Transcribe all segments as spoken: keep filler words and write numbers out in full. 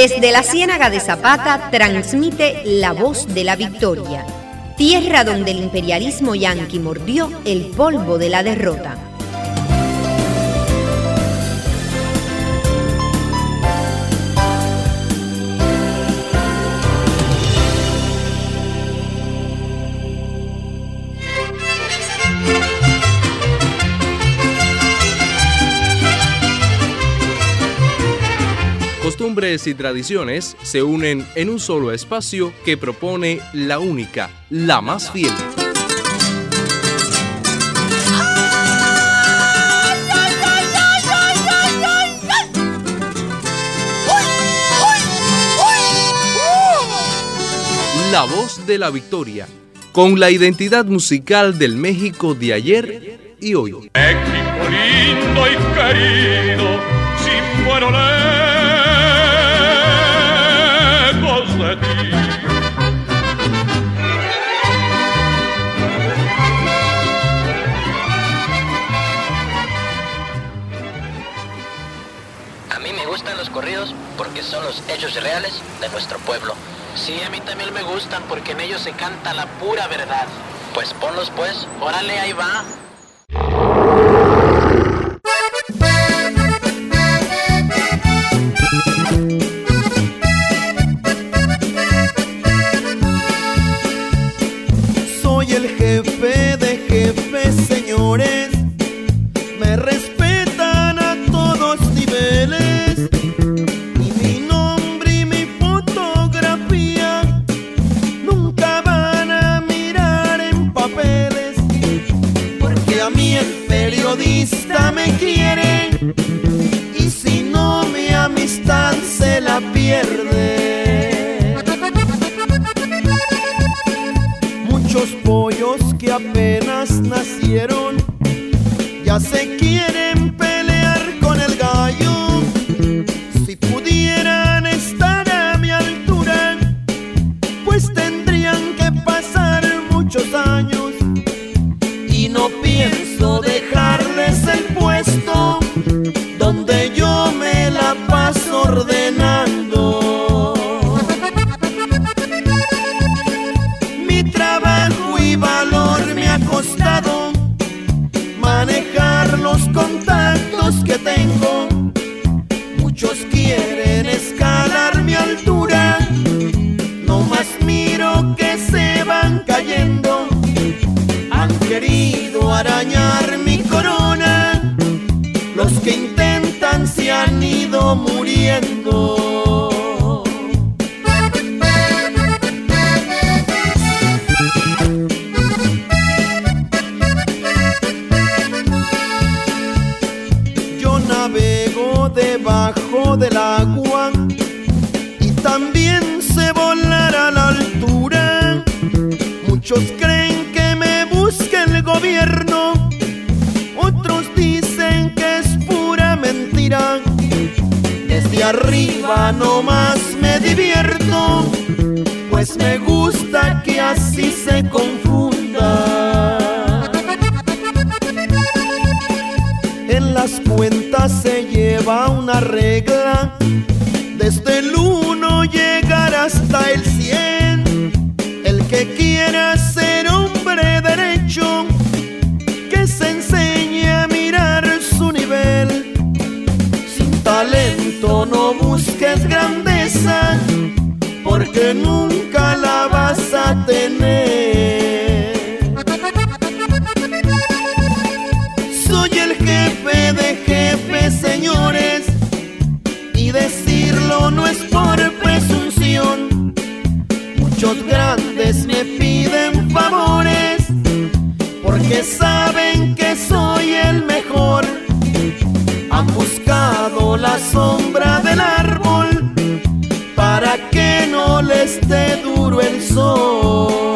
Desde la Ciénaga de Zapata transmite La Voz de la Victoria, tierra donde el imperialismo yanqui mordió el polvo de la derrota. Costumbres y tradiciones se unen en un solo espacio que propone la única, la más fiel. La Voz de la Victoria, con la identidad musical del México de ayer y hoy. México lindo y querido, si muero lejos de ti. A mí me gustan los corridos porque son los hechos reales de nuestro pueblo. Sí, a mí también me gustan porque en ellos se canta la pura verdad. Pues ponlos pues, órale, ahí va. Soy el jefe de jefes, señores. Me respetan a todos niveles. Y mi nombre y mi fotografía nunca van a mirar en papeles. Porque a mí el periodista me quiere. Y si no, mi amistad se la pierde. Muchos pollos que apenas nacieron ya se quieren pelear con el gallo. Si pudieran estar a mi altura, pues tendrían que pasar muchos años. Y no pienso dejarles el puesto donde yo me la paso ordenando. Mi trabajo y valor me ha costado manejar los contactos que tengo. Muchos quieren escalar mi altura, no más miro que se van cayendo. Han querido arañar mi corona, los que intentan se han ido muriendo. Yo navego debajo del agua y también sé volar a la altura. Muchos creen que me busca el gobierno, otros dicen que es pura mentira. Desde arriba nomás me divierto, pues me gusta que así se confunda. En las cuentas se lleva una regla, desde el uno llegar hasta el cien. El que quiera ser hombre derecho, que se enseñe a mirar su nivel. Sin talento no busques grandeza, porque nunca la vas a tener. Soy el jefe de jefes, señores, y decirlo no es por presunción. Muchos grandes me piden favores, porque saben que soy el mejor. Han buscado la sombra del árbol para que no les dé duro el sol.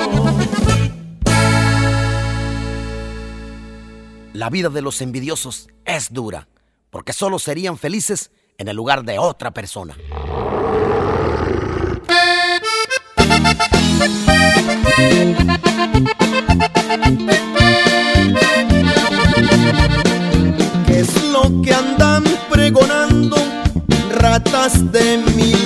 La vida de los envidiosos es dura, porque solo serían felices en el lugar de otra persona. ¿Qué es lo que andan pregonando, ratas de mil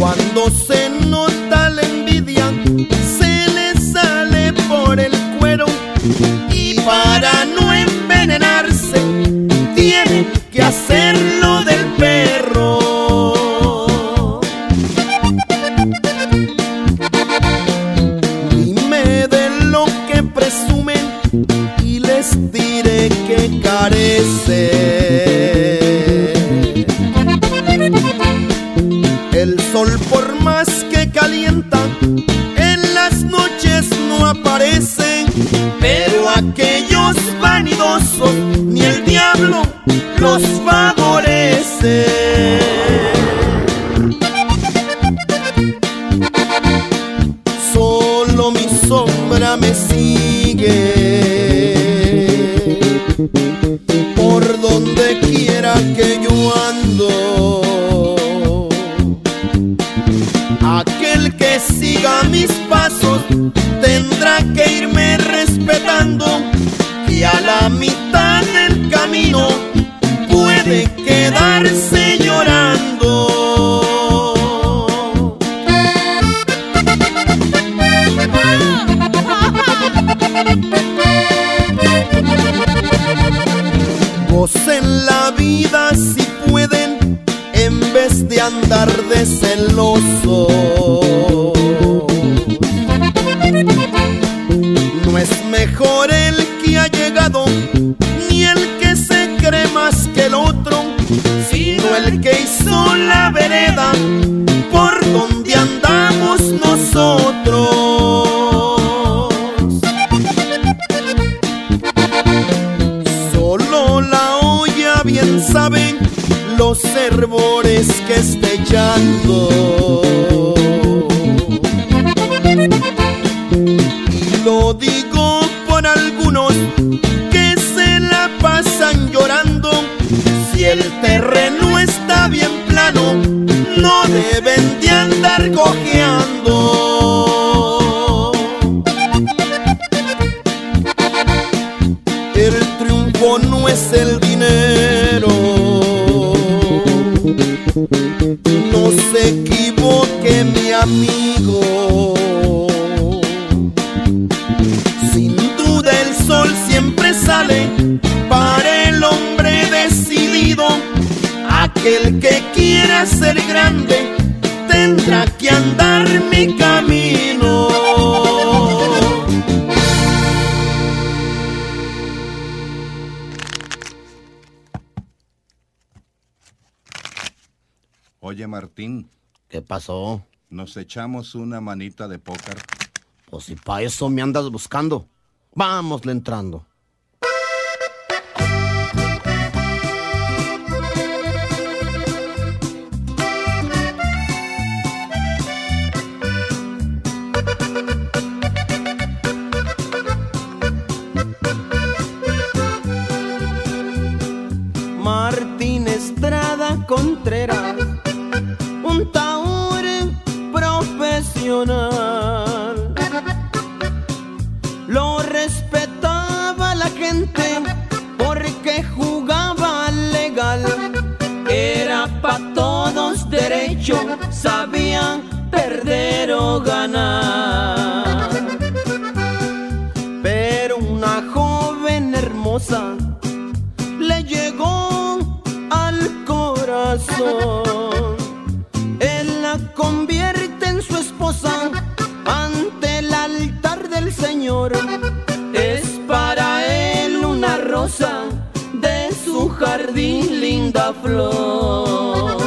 Cuando se nota la envidia, se le sale por el cuero, y para no envenenarse tienen que hacerlo del perro. Dime de lo que presumen y les diré que carece. El sol, por más que calienta, en las noches no aparece, pero aquellos vanidosos ni el diablo los favorece. Solo mi sombra me sigue por donde quiera que yo ando. Aquel que siga mis pasos tendrá que irme respetando, y a la mitad del camino puede quedarse llorando. Gocen la vida si pueden, en vez de andar de celoso. No es mejor el que ha llegado, ni el que se cree más que el otro, sino el que hizo la vereda por donde andamos nosotros. Solo la olla bien sabe los hervores que está echando. Y lo digo por algunos que se la pasan llorando. Si el terreno está bien plano, no deben de andar cojeando. El triunfo no es el dinero, no se equivoque mi amigo. Sin duda el sol siempre sale para el hombre decidido. Aquel que quiera ser grande tendrá que andar mi camino. Oye, Martín. ¿Qué pasó? ¿Nos echamos una manita de póker? Pues si pa' eso me andas buscando. Vámosle entrando. Martín Estrada Contreras, un taur profesional. Lo respetaba la gente porque jugaba legal. Era pa' todos derecho, sabía perder o ganar. Pero una joven hermosa le llegó al corazón. Él la convierte en su esposa ante el altar del Señor. Es para él una rosa de su jardín, linda flor.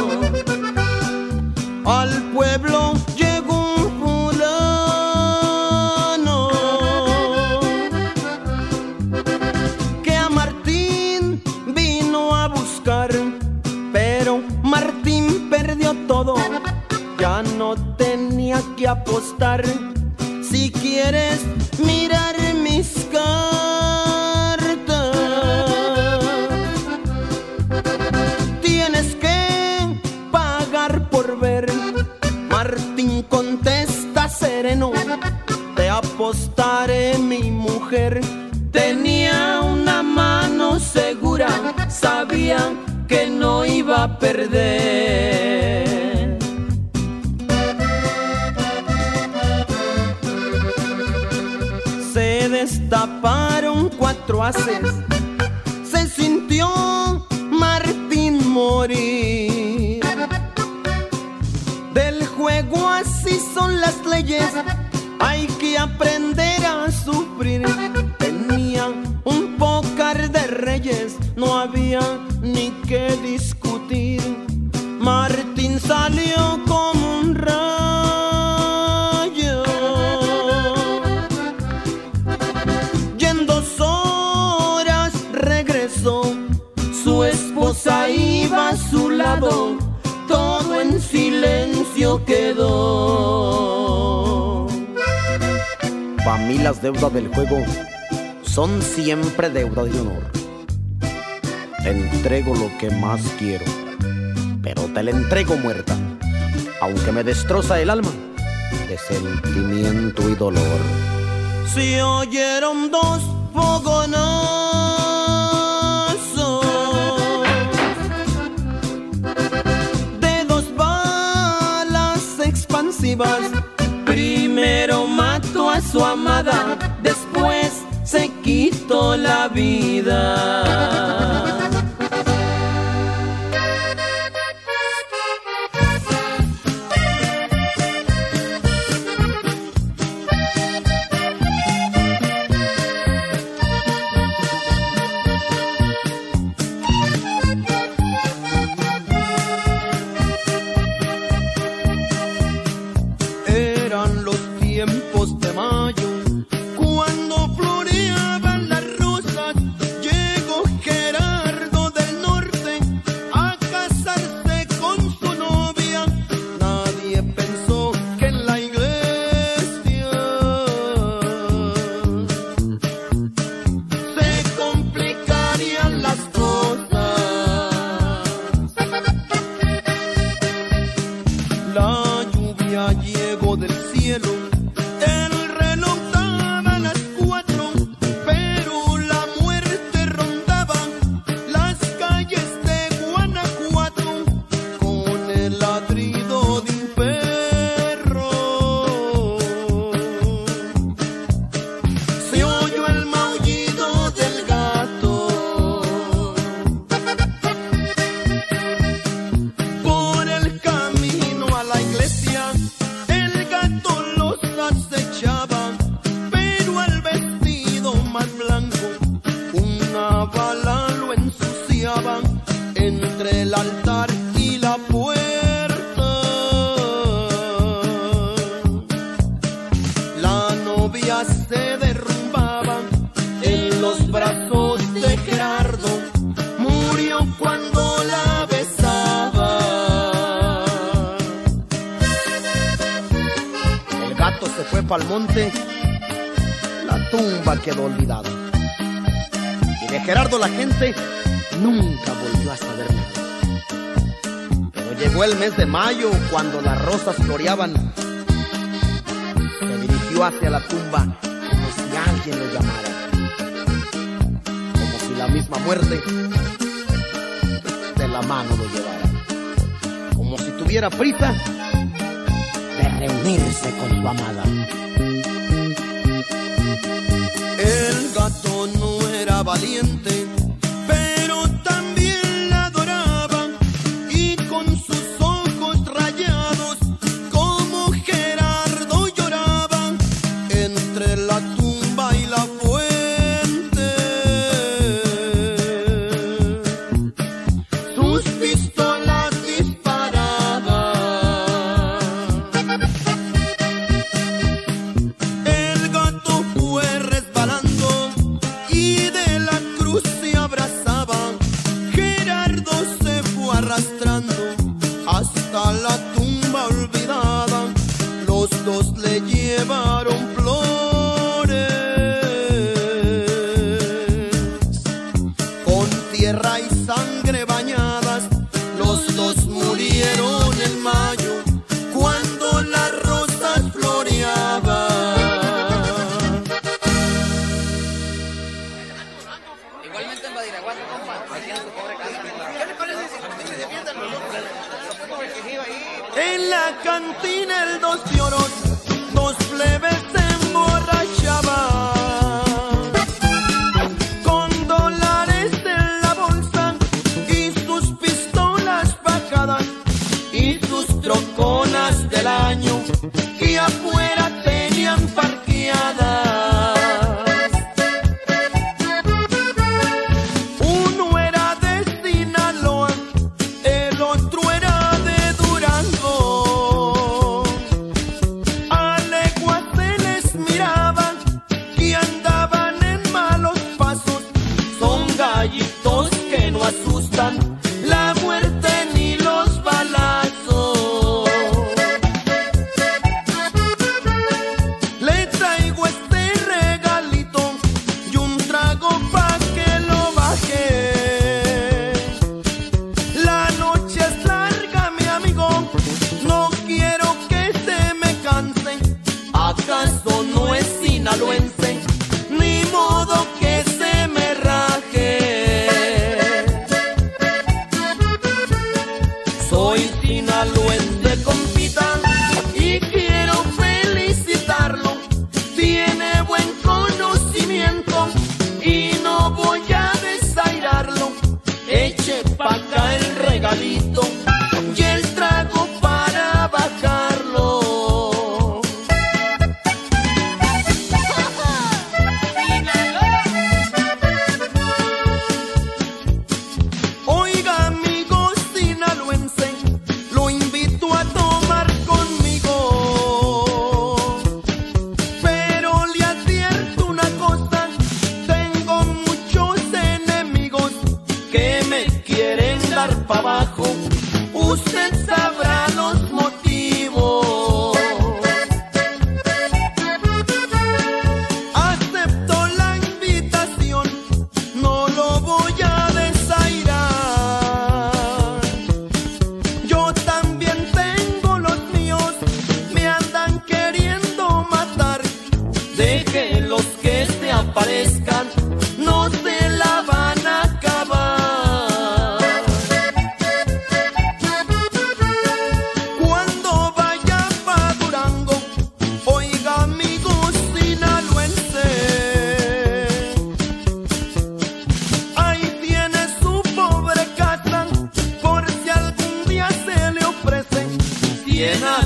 Al pueblo llegó un fulano que a Martín vino a buscar, pero Martín perdió todo, ya no tenía que apostar. Si quieres mirar mis cartas, tienes que pagar por ver. Martín contesta sereno, te apostaré mi mujer. Tenía una mano segura, sabía que no iba a perder. destaparon cuatro haces, se sintió Martín morir. Del juego así son las leyes, hay que aprender a sufrir. Tenía un pócar de reyes, no había ni que discutir. Martín salió como un rayo y en dos horas regresó. Su esposa iba a su lado, todo en silencio quedó. Pa' mí las deudas del juego son siempre deuda de honor. Te entrego lo que más quiero, pero te la entrego muerta, aunque me destroza el alma de sentimiento y dolor. Se oyeron dos fogonazos de dos balas expansivas. Primero mató a su amada, después se quitó la vida. Al monte, la tumba quedó olvidada, y de Gerardo la gente nunca volvió a saber nada. Pero llegó el mes de mayo, cuando las rosas floreaban, se dirigió hacia la tumba como si alguien lo llamara, como si la misma muerte de la mano lo llevara, como si tuviera prisa de reunirse con su amada. El gato no era valiente, pero también la adoraba, y con sus ojos rayados, como Gerardo lloraba, entre la tumba y la fuente. Sus pistolas disparaban. El gato fue hasta la tumba olvidada. Los dos le llevaron flores con tierra y sangre bañadas. Los dos murieron en mayo, cuando las rosas floreaban. Igualmente en Badiraguato, compa, aquí en su pobre casa. ¿Qué le parece si se defienden los dos? En la cantina el dos de oros, dos plebes se emborrachaban.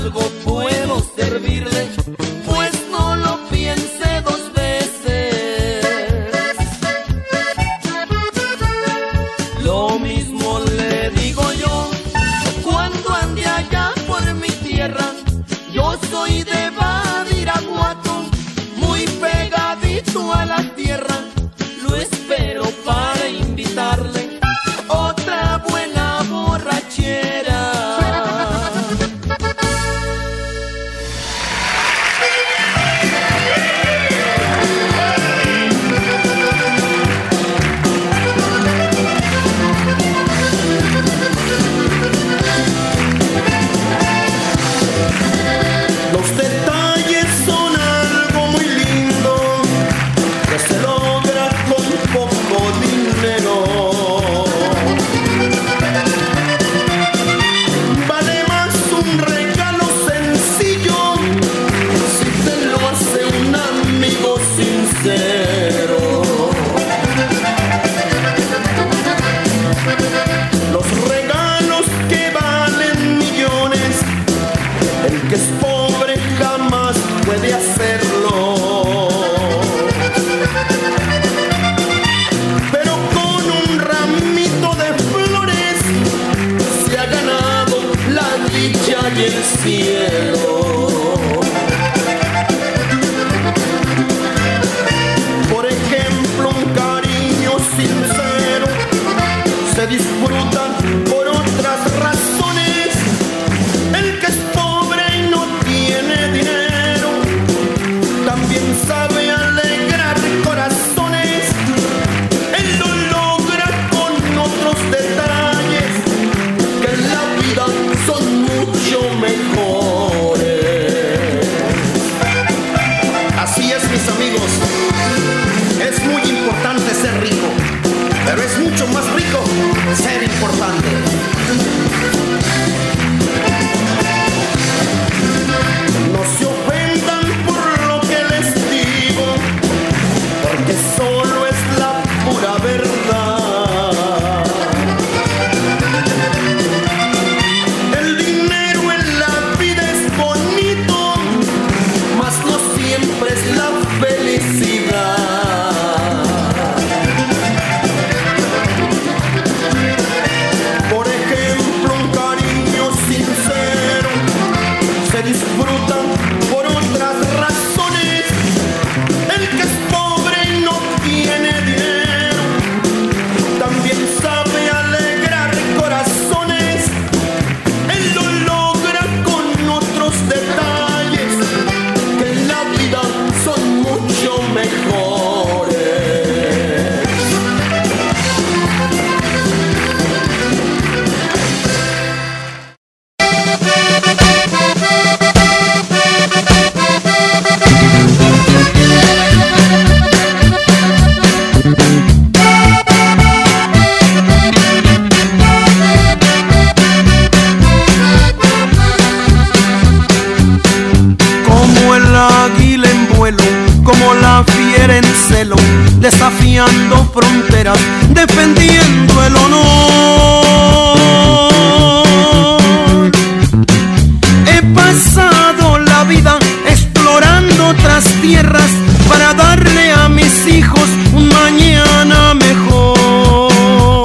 algo puedo servirle, pues no lo piense dos veces. Lo mismo le digo yo cuando ande allá por mi tierra. Yo soy de Badiraguato, muy pegadito a la tierra. Lo espero para invitarle otra buena borrachera. Los detalles son algo muy lindo que se logra con poco dinero. Vale más un regalo sencillo si te lo hace un amigo sincero. Los regalos que valen millones, el que es pobre jamás puede hacerlo. Pero con un ramito de flores se ha ganado la dicha y el cielo. Por ejemplo, un cariño sincero se disfruta por otras razones. El que es pobre y no tiene dinero también sabe alegrar corazones. Él lo logra con otros detalles que en la vida son mucho mejores. Así es, mis amigos, es muy importante ser rico, pero es mucho más rico ser importante. No se ofendan por lo que les digo, porque solo es la pura verdad. El dinero en la vida es bonito, mas no siempre es la felicidad. Por ejemplo, un cariño sincero se disfruta por otras razones. El que es pobre y no tiene dinero también sabe alegrar corazones. Él lo logra con otros detalles que en la vida son mucho mejores. Como el águila en vuelo, como la fiera en celo, desafiando fronteras, defendiendo el honor. He pasado la vida explorando otras tierras para darle a mis hijos un mañana mejor.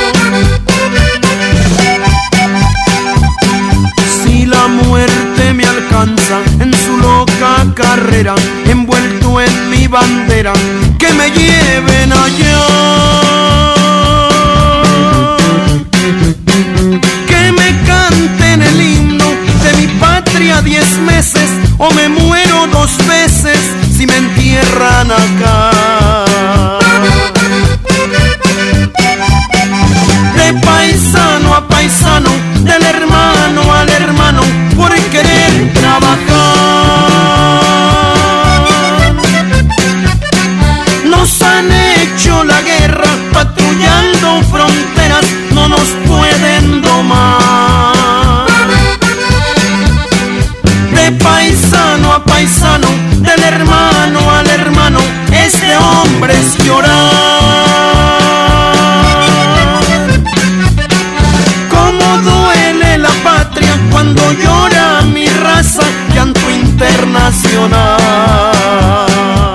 Si la muerte me alcanza en su loca carrera, envuelto en mi bandera, que me lleven allá. Que me canten el himno de mi patria diez meses, o me muero dos veces si me entierran acá. De paisano a paisano, del hermano al hermano, por querer trabajar. Nos han hecho la guerra, patrullando fronteras, no nos pueden domar. De paisano a paisano, del hermano al hermano, este hombre es llorar. Cómo duele la patria cuando llora mi raza. internacional.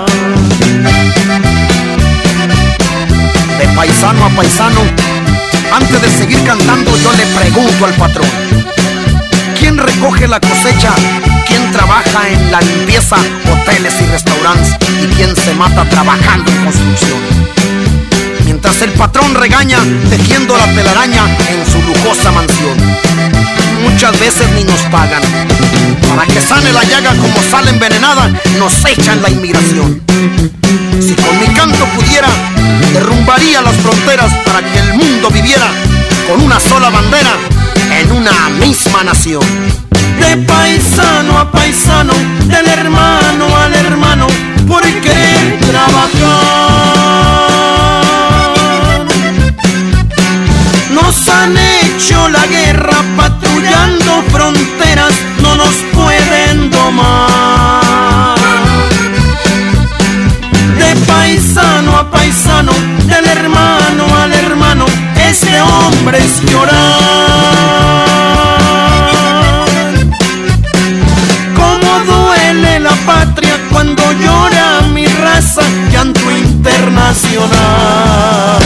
De paisano a paisano, antes de seguir cantando yo le pregunto al patrón: ¿quién recoge la cosecha? ¿Quién trabaja en la limpieza, hoteles y restaurantes? ¿Y quién se mata trabajando en construcción? Mientras el patrón regaña, tejiendo la telaraña en su lujosa mansión. Muchas veces ni nos pagan. Para que sane la llaga como sal envenenada, nos echan la inmigración. Si con mi canto pudiera, derrumbaría las fronteras para que el mundo viviera con una sola bandera en una misma nación. De paisano a paisano, del hermano al hermano, por querer trabajar. Nos han hecho la guerra patrullando fronteras, no nos pueden domar. De paisano a paisano, del hermano al hermano, este hombre es llorar. Cómo duele la patria cuando llora mi raza, llanto internacional.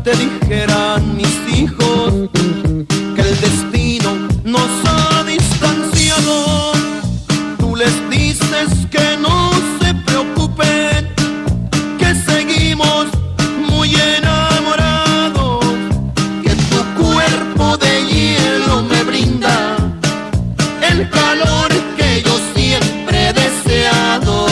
te dijeran mis hijos que el destino nos ha distanciado, tú les dices que no se preocupen, que seguimos muy enamorados, que tu cuerpo de hielo me brinda el calor que yo siempre he deseado.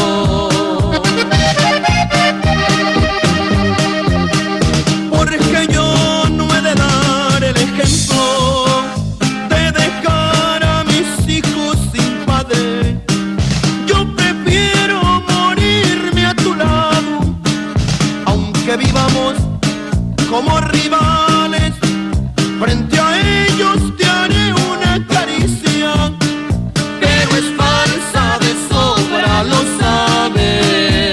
Porque yo no he de dar el ejemplo de dejar a mis hijos sin padre. Yo prefiero morirme a tu lado, aunque vivamos como rivales. Frente a ellos te haré una caricia, pero es falsa, de sobra lo sabes.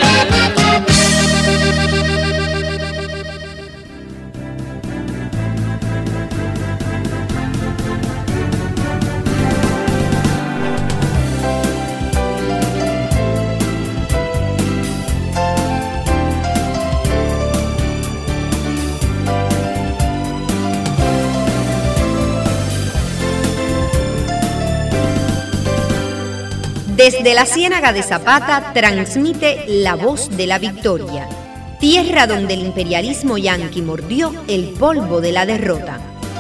Desde la Ciénaga de Zapata transmite La Voz de la Victoria, tierra donde el imperialismo yanqui mordió el polvo de la derrota.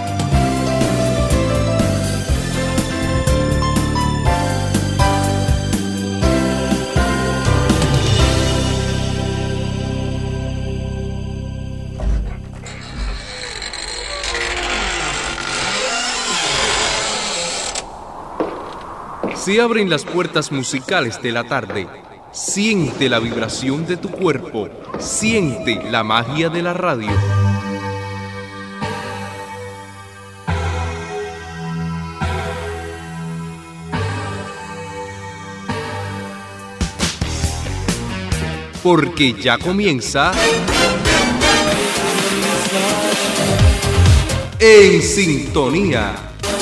Se abren las puertas musicales de la tarde. Siente la vibración de tu cuerpo. Siente la magia de la radio. Porque ya comienza En Sintonía.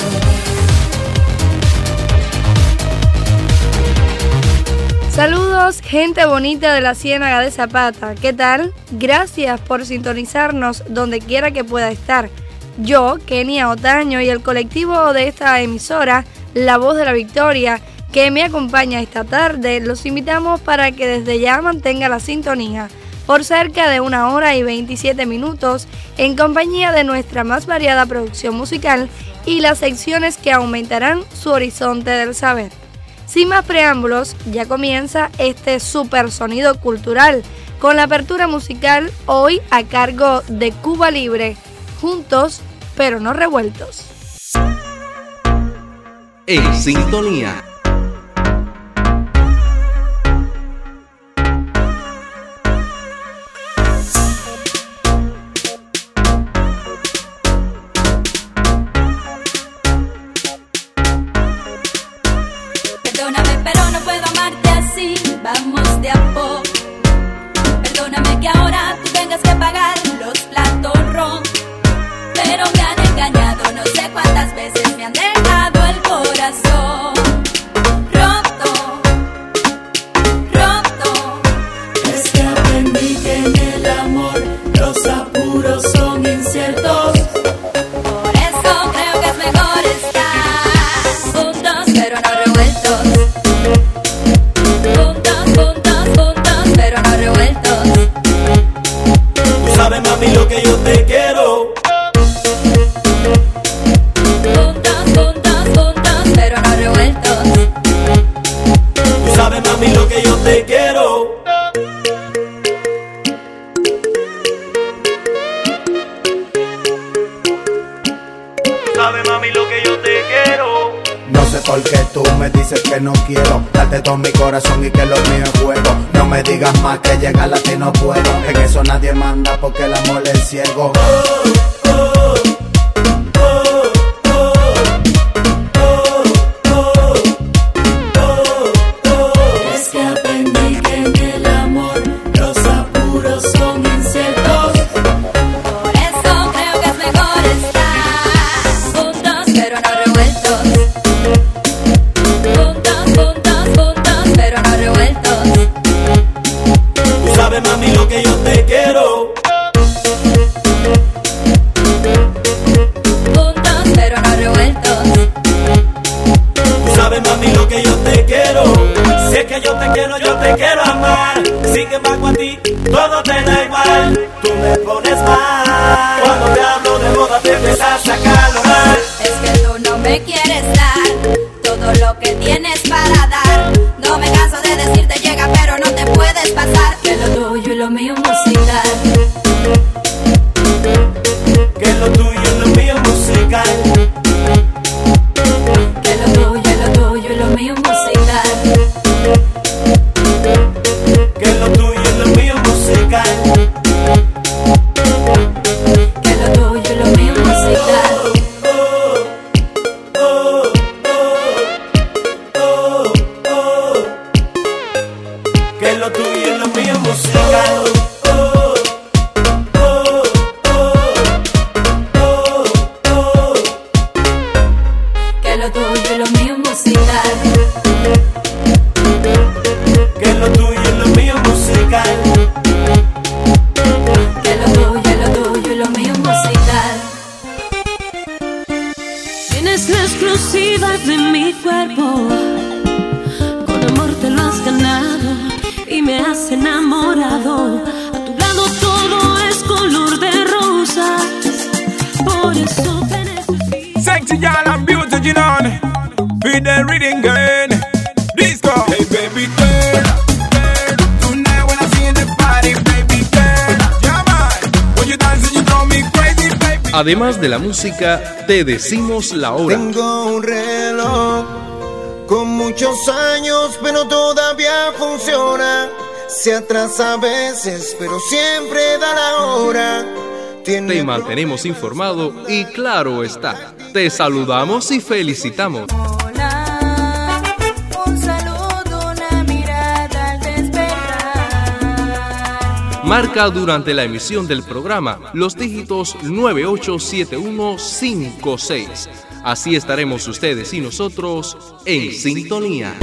Saludos, gente bonita de la Ciénaga de Zapata. ¿Qué tal? Gracias por sintonizarnos donde quiera que pueda estar. Yo, Kenia Otaño, y el colectivo de esta emisora, La Voz de la Victoria, que me acompaña esta tarde, los invitamos para que desde ya mantenga la sintonía por cerca de una hora y veintisiete minutos en compañía de nuestra más variada producción musical y las secciones que aumentarán su horizonte del saber. Sin más preámbulos, ya comienza este super sonido cultural con la apertura musical hoy a cargo de Cuba Libre, juntos pero no revueltos. En Sintonía. Vamos de a poco. Perdóname que ahora tú tengas que pagar los platos rotos, pero me han engañado, no sé cuántas veces me han dejado el corazón roto, roto. Es que aprendí que en el amor los apuros son inciertos. Por eso creo que es mejor estar juntos pero no revueltos. Sabes, mami, lo que yo te quiero. Juntos, juntos, juntos, pero no revueltos. Tú sabes, mami, lo que yo te quiero. Tú sabes, mami, lo que yo te quiero. No sé por qué tú me dices que no quiero darte todo mi corazón y que lo mío es juego. No me digas más que llegar a ti no puedo. En eso nadie manda porque el amor es ciego. Oh, oh, oh, oh, oh, oh, oh, oh. Es que aprendí que en el amor los apuros son inciertos. Por eso creo que es mejor estar juntos pero no revueltos. Juntos, juntos, juntos, pero no revueltos. Tú sabes, mami, lo que yo te quiero. empiezas a calorar. Es que tú no me quieres dar todo lo que tienes para dar. No me canso de decirte llega pero no te puedes pasar. Que lo tuyo y lo mío musical. Que lo tuyo y lo mío musical. Que lo tuyo y lo tuyo y lo mío musical. Que lo tuyo y lo mío musical. Que lo tuyo y lo mío musical. Que lo tuyo y lo mío musical. Que lo tuyo y lo mío musical. Que lo tuyo y lo mío musical. Que lo tuyo y lo tuyo y lo mío musical. Tienes la exclusiva de mi cuerpo, con amor te lo has ganado y me has enamorado. A tu lado todo es color de rosa, por eso te necesito. Sexy girl and beauty, you know, with the rhythm girl, disco. Hey baby girl, girl, tonight when I see in the party, baby girl, yeah man, when you dance and you draw me crazy, baby. Además de la música, te decimos la hora. Tengo un reloj con muchos años, pero todavía funciona. Se atrasa a veces, pero siempre da la hora. Tiene... Te mantenemos informado y claro está, te saludamos y felicitamos. Hola, un saludo, una mirada al despertar. Marca durante la emisión del programa los dígitos nueve ocho siete uno cinco seis. Así estaremos ustedes y nosotros en sintonía.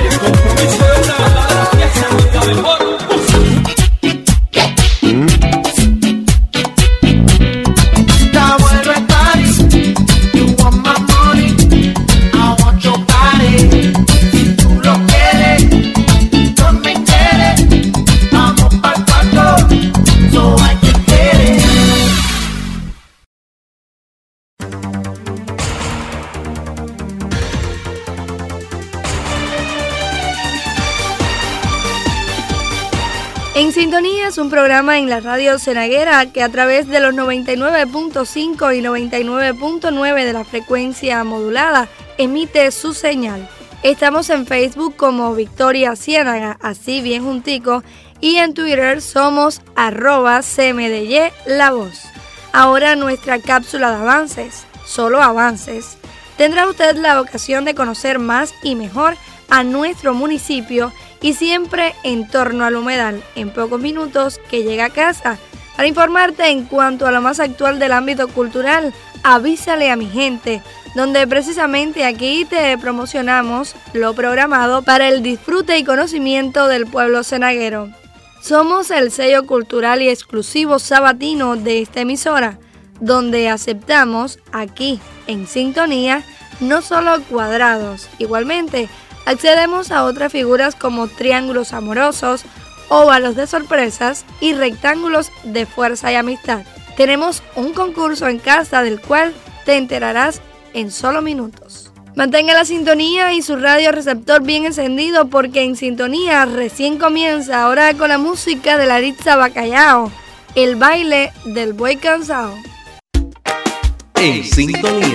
En Sintonía es un programa en la radio Cenaguera que a través de los noventa y nueve punto cinco y noventa y nueve punto nueve de la frecuencia modulada emite su señal. Estamos en Facebook como Victoria Ciénaga, así bien juntico, y en Twitter somos arroba cmdy la voz. Ahora nuestra cápsula de avances, solo avances. Tendrá usted la ocasión de conocer más y mejor a nuestro municipio y siempre en torno al humedal, en pocos minutos que llega a casa. Para informarte en cuanto a lo más actual del ámbito cultural, avísale a mi gente, donde precisamente aquí te promocionamos lo programado para el disfrute y conocimiento del pueblo cenaguero. Somos el sello cultural y exclusivo sabatino de esta emisora, donde aceptamos aquí en Sintonía no solo cuadrados, igualmente accedemos a otras figuras como triángulos amorosos, óvalos de sorpresas y rectángulos de fuerza y amistad. Tenemos un concurso en casa del cual te enterarás en solo minutos. Mantenga la sintonía y su radio receptor bien encendido porque en Sintonía recién comienza ahora con la música de Laritza Bacallao, el baile del buey cansado. En Sintonía.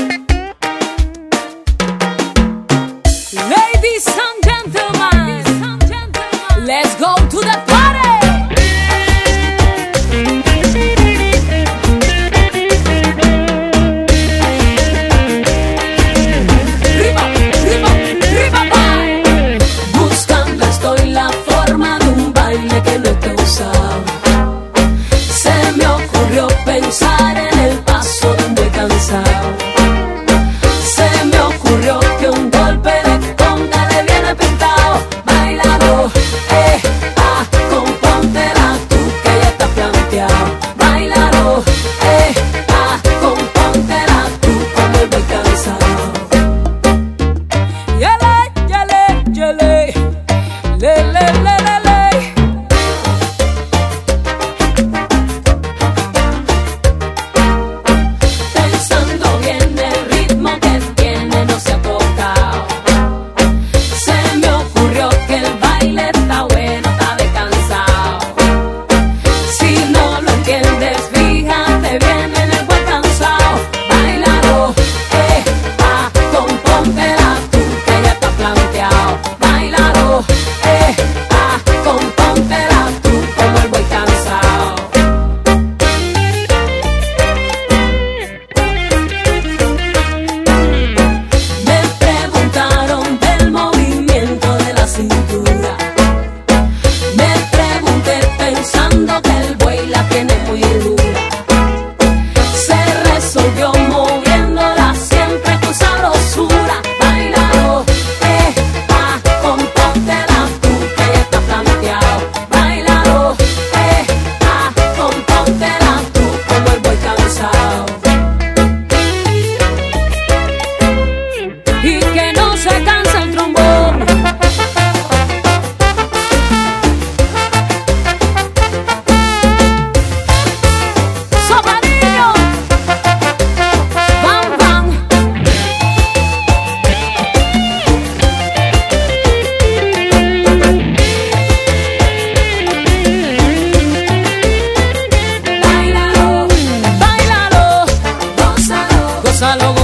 Ladies and gentlemen, let's go to the party. Riba, riba, riba, bye. Buscando estoy la forma de un baile que no te he usado. Se me ocurrió pensar en el paso de un buey cansado.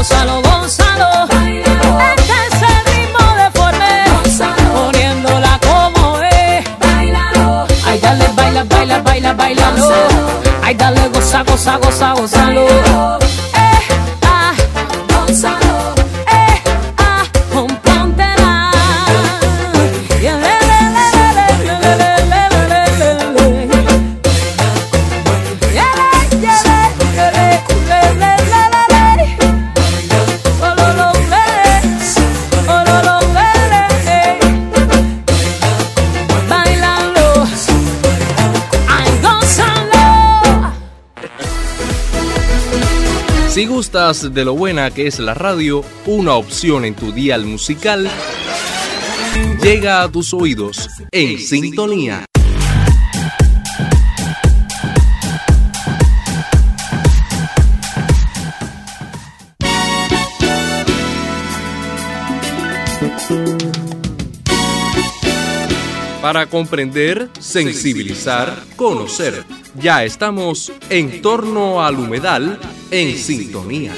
gózalo, gózalo. Este es el ritmo deforme, poniéndola como es. Ay, dale, baila, baila, baila, bailalo. Ay, dale, goza, goza, goza, gózalo. Eh, ah, gózalo. Eh, ah, compóntela. Yeah, le, le, le, le, le, le, le, le, le, le, le. Yeah, le, yeah, le, le, le, le, le, le, le. Oh, lo, lo, le. Oh, lo, lo, le, le. Bailalo. Ay, gózalo. Si gustas de lo buena que es la radio, una opción en tu dial musical llega a tus oídos en sintonía. Para comprender, sensibilizar, conocer. Ya estamos en torno al humedal en sintonía.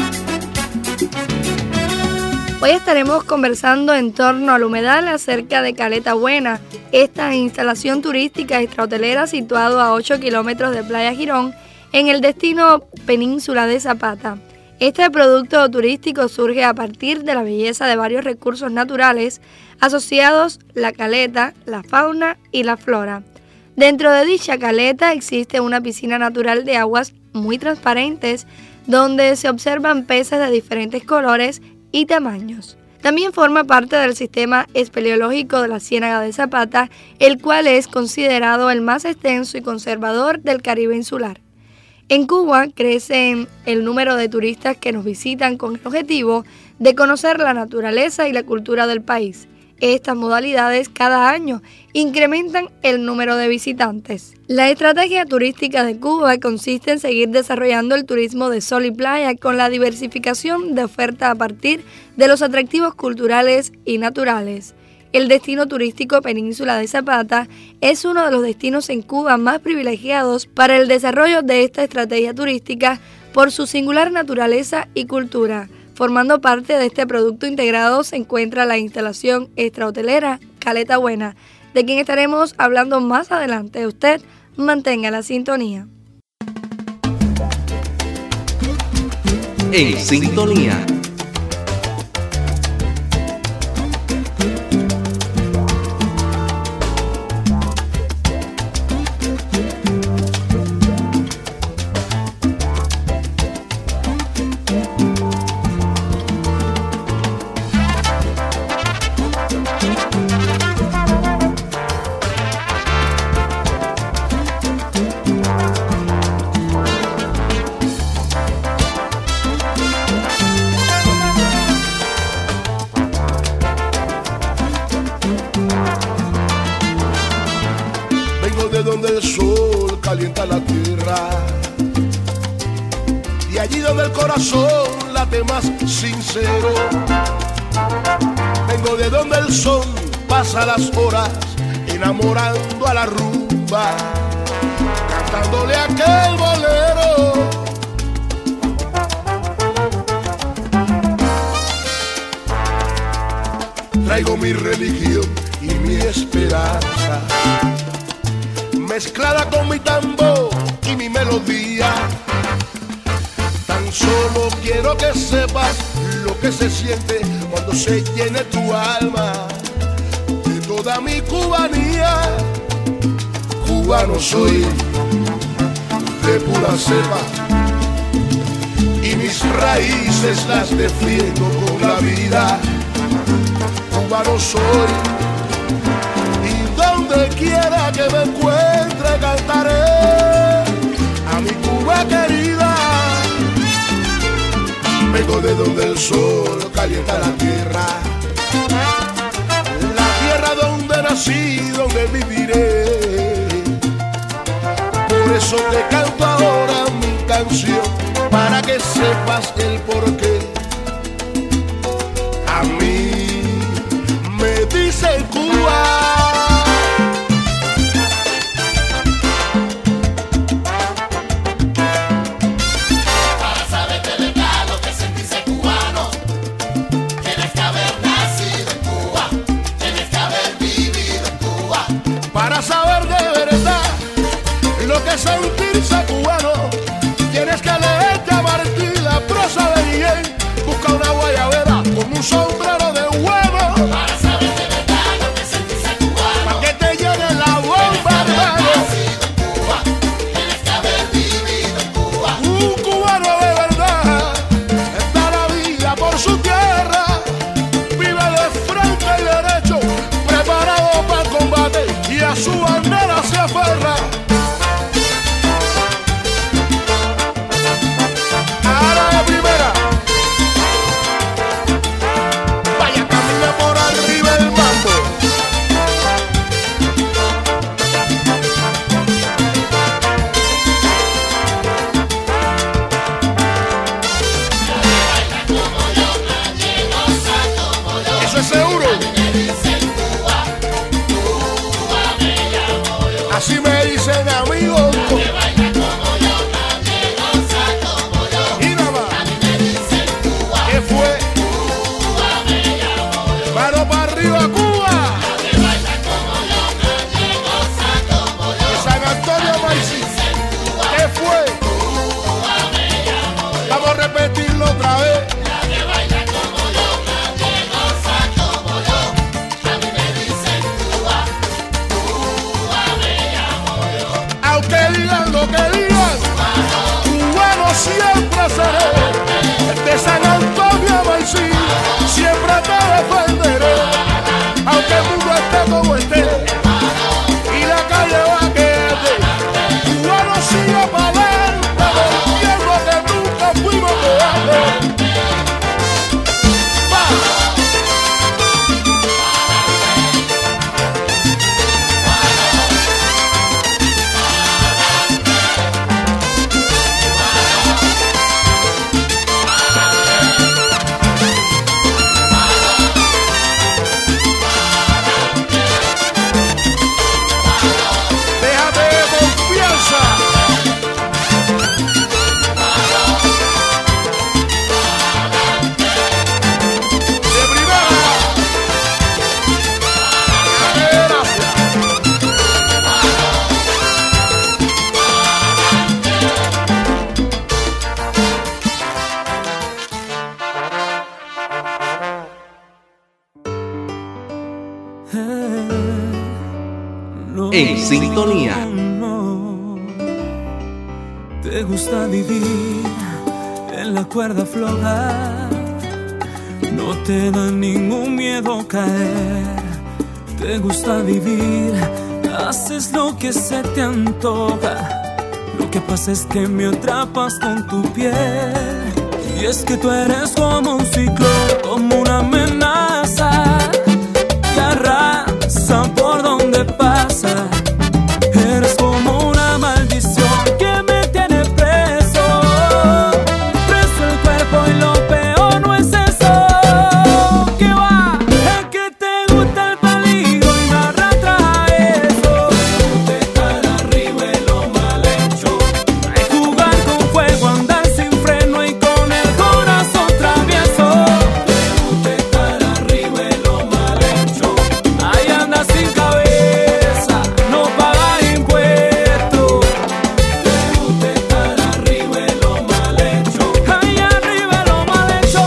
Hoy estaremos conversando en torno al humedal acerca de Caleta Buena, esta instalación turística extrahotelera situado a ocho kilómetros de Playa Girón en el destino Península de Zapata. Este producto turístico surge a partir de la belleza de varios recursos naturales asociados la caleta, la fauna y la flora. Dentro de dicha caleta existe una piscina natural de aguas muy transparentes donde se observan peces de diferentes colores y tamaños. También forma parte del sistema espeleológico de la Ciénaga de Zapata, el cual es considerado el más extenso y conservador del Caribe insular. En Cuba crece el número de turistas que nos visitan con el objetivo de conocer la naturaleza y la cultura del país. Estas modalidades cada año incrementan el número de visitantes. La estrategia turística de Cuba consiste en seguir desarrollando el turismo de sol y playa con la diversificación de oferta a partir de los atractivos culturales y naturales. El destino turístico Península de Zapata es uno de los destinos en Cuba más privilegiados para el desarrollo de esta estrategia turística por su singular naturaleza y cultura. Formando parte de este producto integrado se encuentra la instalación extrahotelera Caleta Buena, de quien estaremos hablando más adelante. Usted mantenga la sintonía. En sintonía. Donde el sol calienta la tierra y allí donde el corazón late más sincero. Vengo de donde el sol pasa las horas enamorando a la rumba, cantándole aquel bolero. Traigo mi religión y mi esperanza mezclada con mi tambor y mi melodía. Tan solo quiero que sepas lo que se siente cuando se llene tu alma de toda mi cubanía. Cubano soy de pura cepa y mis raíces las defiendo con la vida. Cubano soy y donde quiera que me encuentre cantaré a mi Cuba querida. Vengo de donde el sol calienta la tierra, la tierra donde nací, donde viviré. Por eso te canto ahora mi canción, para que sepas el porqué. A mí me dicen Cuba. Para saber de verdad lo que sentirse cubano. sentirse cubano, tienes que leerte a Martín la prosa de Miguel. Busca una guayabera con un sombrero de huevo para saber de verdad lo que es sentirse cubano. Para que te llene la bomba, hermano. Tienes que haber vivido en Cuba. Un cubano de verdad da la vida por su tierra, vive de frente y derecho, preparado para el combate y a su bandera se aferra. Ahora de primera, vaya, camina por arriba el mambo. Eso es seguro. Así me dicen amigos. Y nada más. ¿Qué fue? Mano para arriba, Cuba. De San Antonio Maicí. ¿Qué fue? Vamos a repetirlo otra vez. Aunque digan lo que digan, cubano siempre seré. De San Antonio a Maicí, siempre te defenderé. Aunque el mundo esté como esté y la calle va a quedarte, cubano sigue para adelante, entiendo que nunca fuimos cobardes. En sintonía. Te gusta vivir en la cuerda floja, no te da ningún miedo caer. Te gusta vivir, haces lo que se te antoja. Lo que pasa es que me atrapas con tu piel. Y es que tú eres como un ciclón, como una amenaza que arrasa por donde pasa. Eres como una maldición que me tiene preso, preso el cuerpo, y lo peor no es eso. ¿Qué va? Es que te gusta el peligro y me arrastra a eso. Te cara arriba y lo mal hecho. Hay jugar con fuego, andar sin freno y con el corazón travieso. Te cara arriba y lo mal hecho. Ahí andas sin cabeza, no pagas impuestos. Te cara arriba y lo mal hecho. Ahí arriba y lo mal hecho.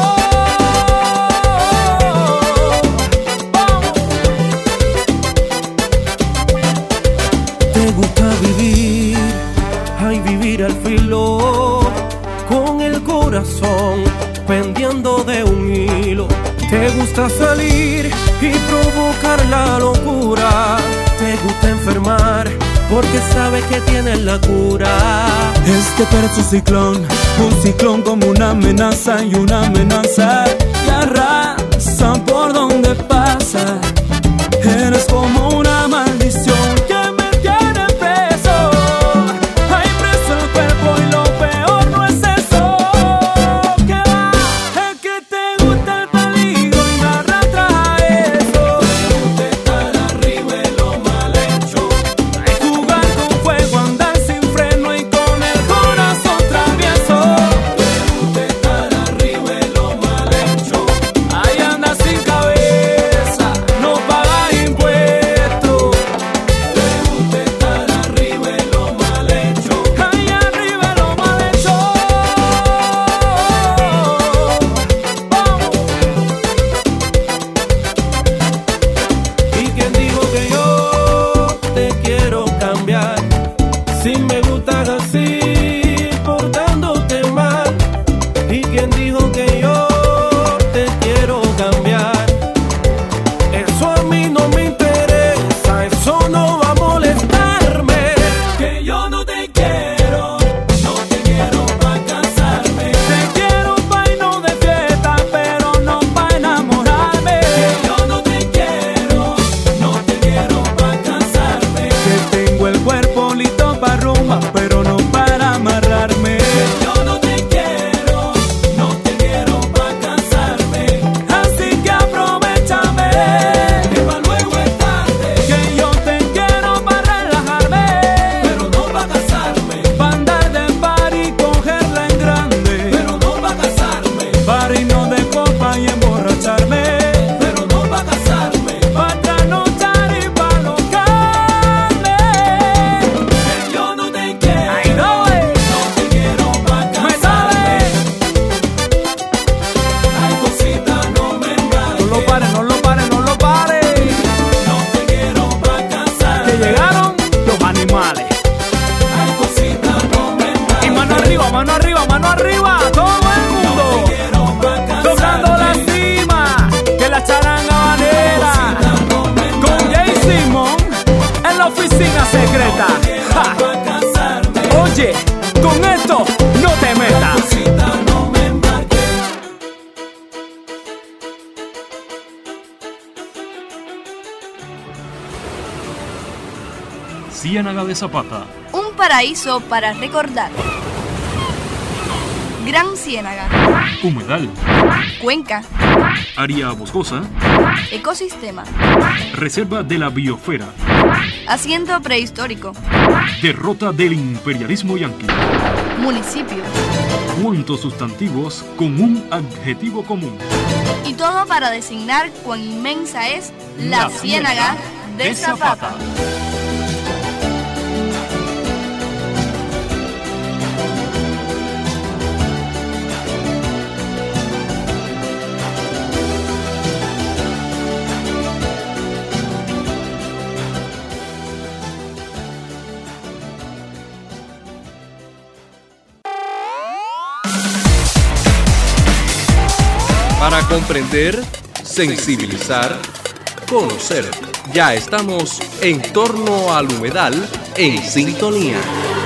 Te gusta vivir, ay, vivir al filo, con el corazón pendiendo de un hilo. Te gusta salir y provocar la locura. Te gusta enfermar porque sabes que tienes la cura. Es que tú eres un ciclón, un ciclón como una amenaza y una amenaza que arrasa por donde pasa. Eres como una maldición que me tiene preso. Hay preso el cuerpo y lo peor no es eso. ¿Qué va? Es que te gusta el peligro y me arrastra a eso. Te cara arriba y lo mal hecho. Hay jugar con fuego, andar sin freno y con el corazón travieso. Te cara arriba y lo mal hecho. Ahí arriba, todo el mundo. Tocando la cima, que la charanga banera. Con Jay Simon en la oficina secreta. Ja. Oye, con esto no te metas. Ciénaga de Zapata. Un paraíso para recordar. Gran Ciénaga. Humedal. Cuenca. Área boscosa. Ecosistema. Reserva de la biosfera. Asiento prehistórico. Derrota del imperialismo yanqui. Municipio. Cuántos sustantivos con un adjetivo común. Y todo para designar cuán inmensa es la, la Ciénaga de, de Zapata. Zapata. Para comprender, sensibilizar, conocer. Ya estamos en torno al humedal en sintonía.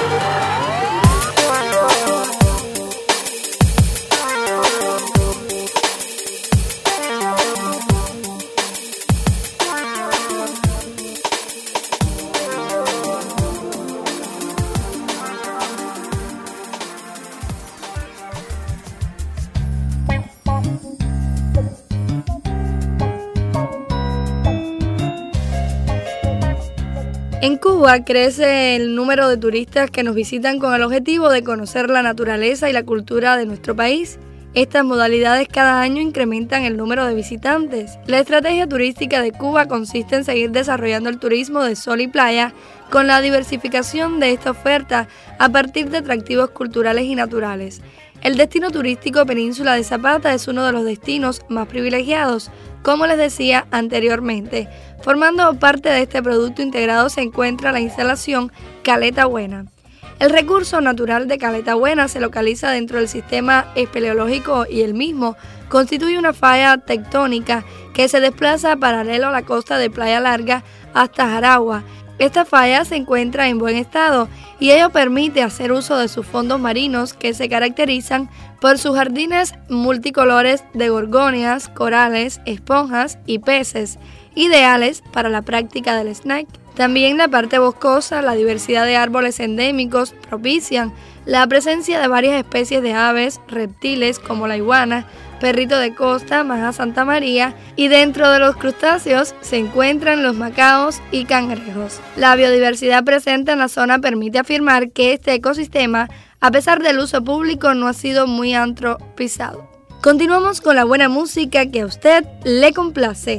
En Cuba crece el número de turistas que nos visitan con el objetivo de conocer la naturaleza y la cultura de nuestro país. Estas modalidades cada año incrementan el número de visitantes. La estrategia turística de Cuba consiste en seguir desarrollando el turismo de sol y playa con la diversificación de esta oferta a partir de atractivos culturales y naturales. El destino turístico Península de Zapata es uno de los destinos más privilegiados, como les decía anteriormente. Formando parte de este producto integrado se encuentra la instalación Caleta Buena. El recurso natural de Caleta Buena se localiza dentro del sistema espeleológico y el mismo constituye una falla tectónica que se desplaza paralelo a la costa de Playa Larga hasta Jaragua. Esta falla se encuentra en buen estado y ello permite hacer uso de sus fondos marinos que se caracterizan por sus jardines multicolores de gorgonias, corales, esponjas y peces, ideales para la práctica del snack. También la parte boscosa, la diversidad de árboles endémicos propician la presencia de varias especies de aves, reptiles como la iguana, perrito de costa, maja Santa María, y dentro de los crustáceos se encuentran los macaos y cangrejos. La biodiversidad presente en la zona permite afirmar que este ecosistema, a pesar del uso público, no ha sido muy antropizado. Continuamos con la buena música que a usted le complace.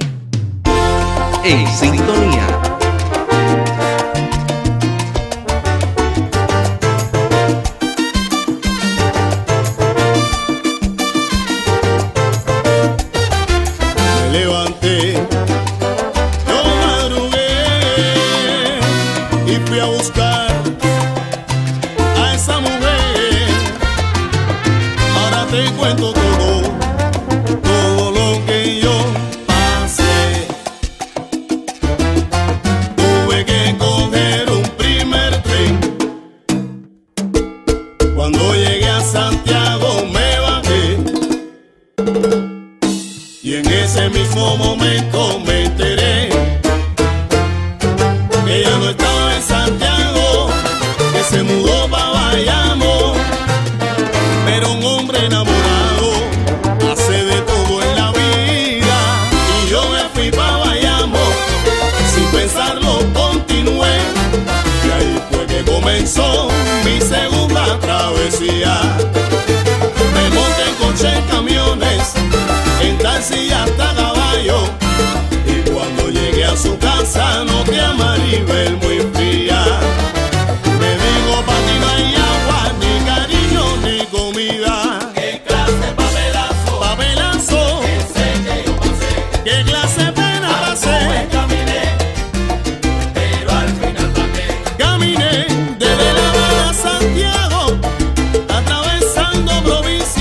En sintonía. Que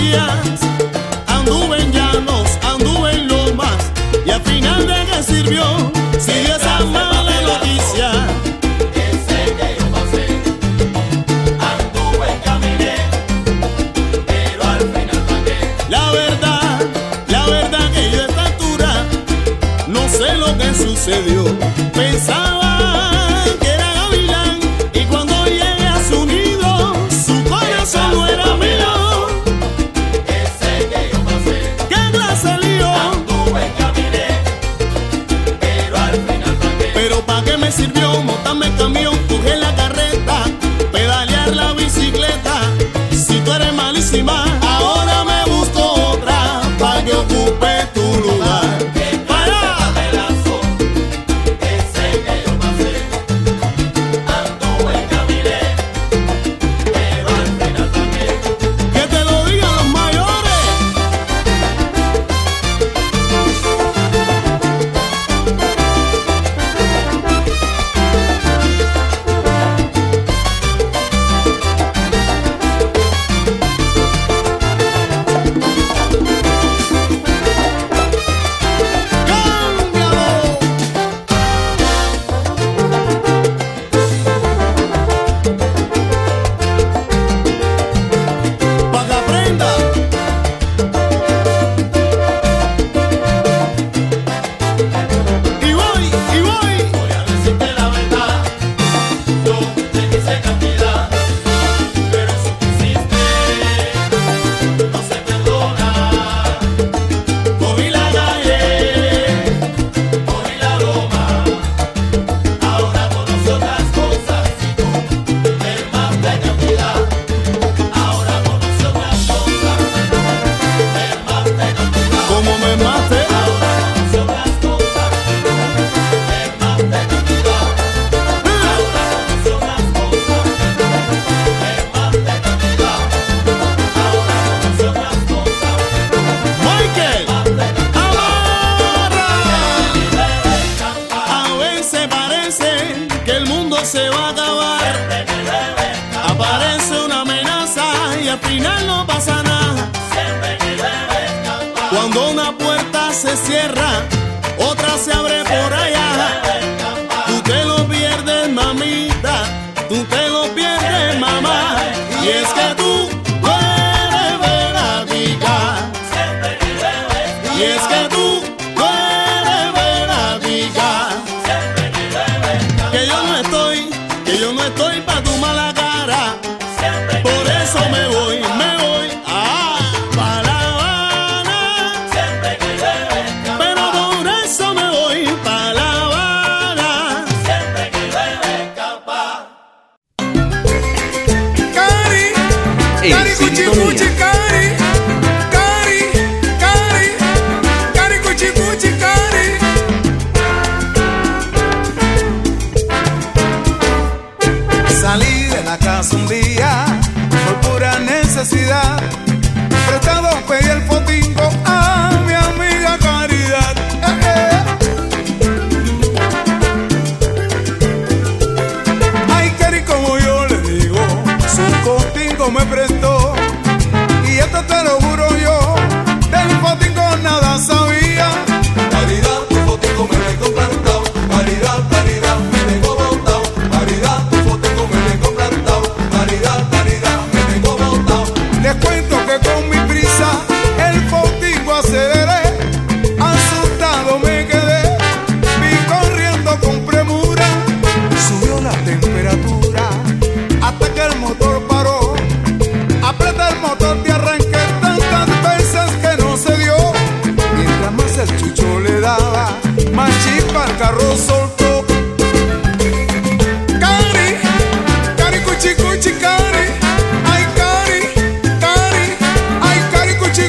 días, anduve en llanos, anduve en lomas, y al final de qué sirvió, si dio esa mala noticia. Ese que yo pasé, anduve, caminé, pero al final pagué. La verdad, la verdad que yo a esta altura no sé lo que sucedió. Pensaba que era gavilán, y cuando llegué a su nido, su corazón no era mío. Ese que yo pasé, ¿qué clase lío? anduve, caminé, pero al final pagué. Pero ¿pa' qué me sirvió montarme el camión, coger la carreta, pedalear la bicicleta? Si tú eres malísima, ahora me busco otra pa' que ocupe tu lugar. ¡Para! Ese que yo pasé, anduve, caminé, pero al final pagué. Que te lo digan los mayores. Pa' que aprenda. Y voy, y voy. Voy a decirte la verdad, yo te quise cantidad, pero eso que hiciste no se perdona. Cogí la calle, Cogí la loma, ahora conoce otras cosas y tú mermaste cantidad. Ahora conoce otras cosas, mermaste cantidad. como me mate. Ahora conoce otras cosas, mermaste cantidad. Ahora conoce otras cosas, mermaste cantidad. Ahora conoce otras cosas, Michael, amarra. escapar. A veces parece que el mundo se va a acabar. Aparece una amenaza y al final no pasa nada. Cuando una puerta se cierra, otra se abre por allá. Tú te lo pierdes, mamita, tú te lo pierdes, mamá. Y es que tú no eres verática. Y es que tú no eres verática. Que yo no estoy, que yo no estoy pa' tu mala cara. Por eso me voy, me voy a pa' La Habana. Pero por eso me voy pa' La Habana. Cari, En cari, cuchi, sintonía. cuchi, cari, cari, cari, cari, cuchi, cuchi, cari. Salí de la casa un día por pura necesidad. Prestado pedí el fotingo a mi amiga Caridad. Eh, eh. Ay, Cari, como yo le digo, su fotingo me prestó. Y esto te lo juro yo, del fotingo nada sabía. Caridad, tu fotico me tengo plantado. Caridad, caridad, me tengo botado. Caridad, tu fotico me tengo plantado. Caridad, caridad, me tengo botado. Les cuento que con mi prisa el fotingo aceleré. Asustado me quedé, vi corriendo con premura. Subió la temperatura hasta que el motor paró. Aprieta el motor y arranqué tantas veces que no se dio. Mientras más el chucho le daba, más chispa el carro soltó. Cari, cari, cuchi, cuchi, cari. Ay, cari, cari, ay, cari, cuchi,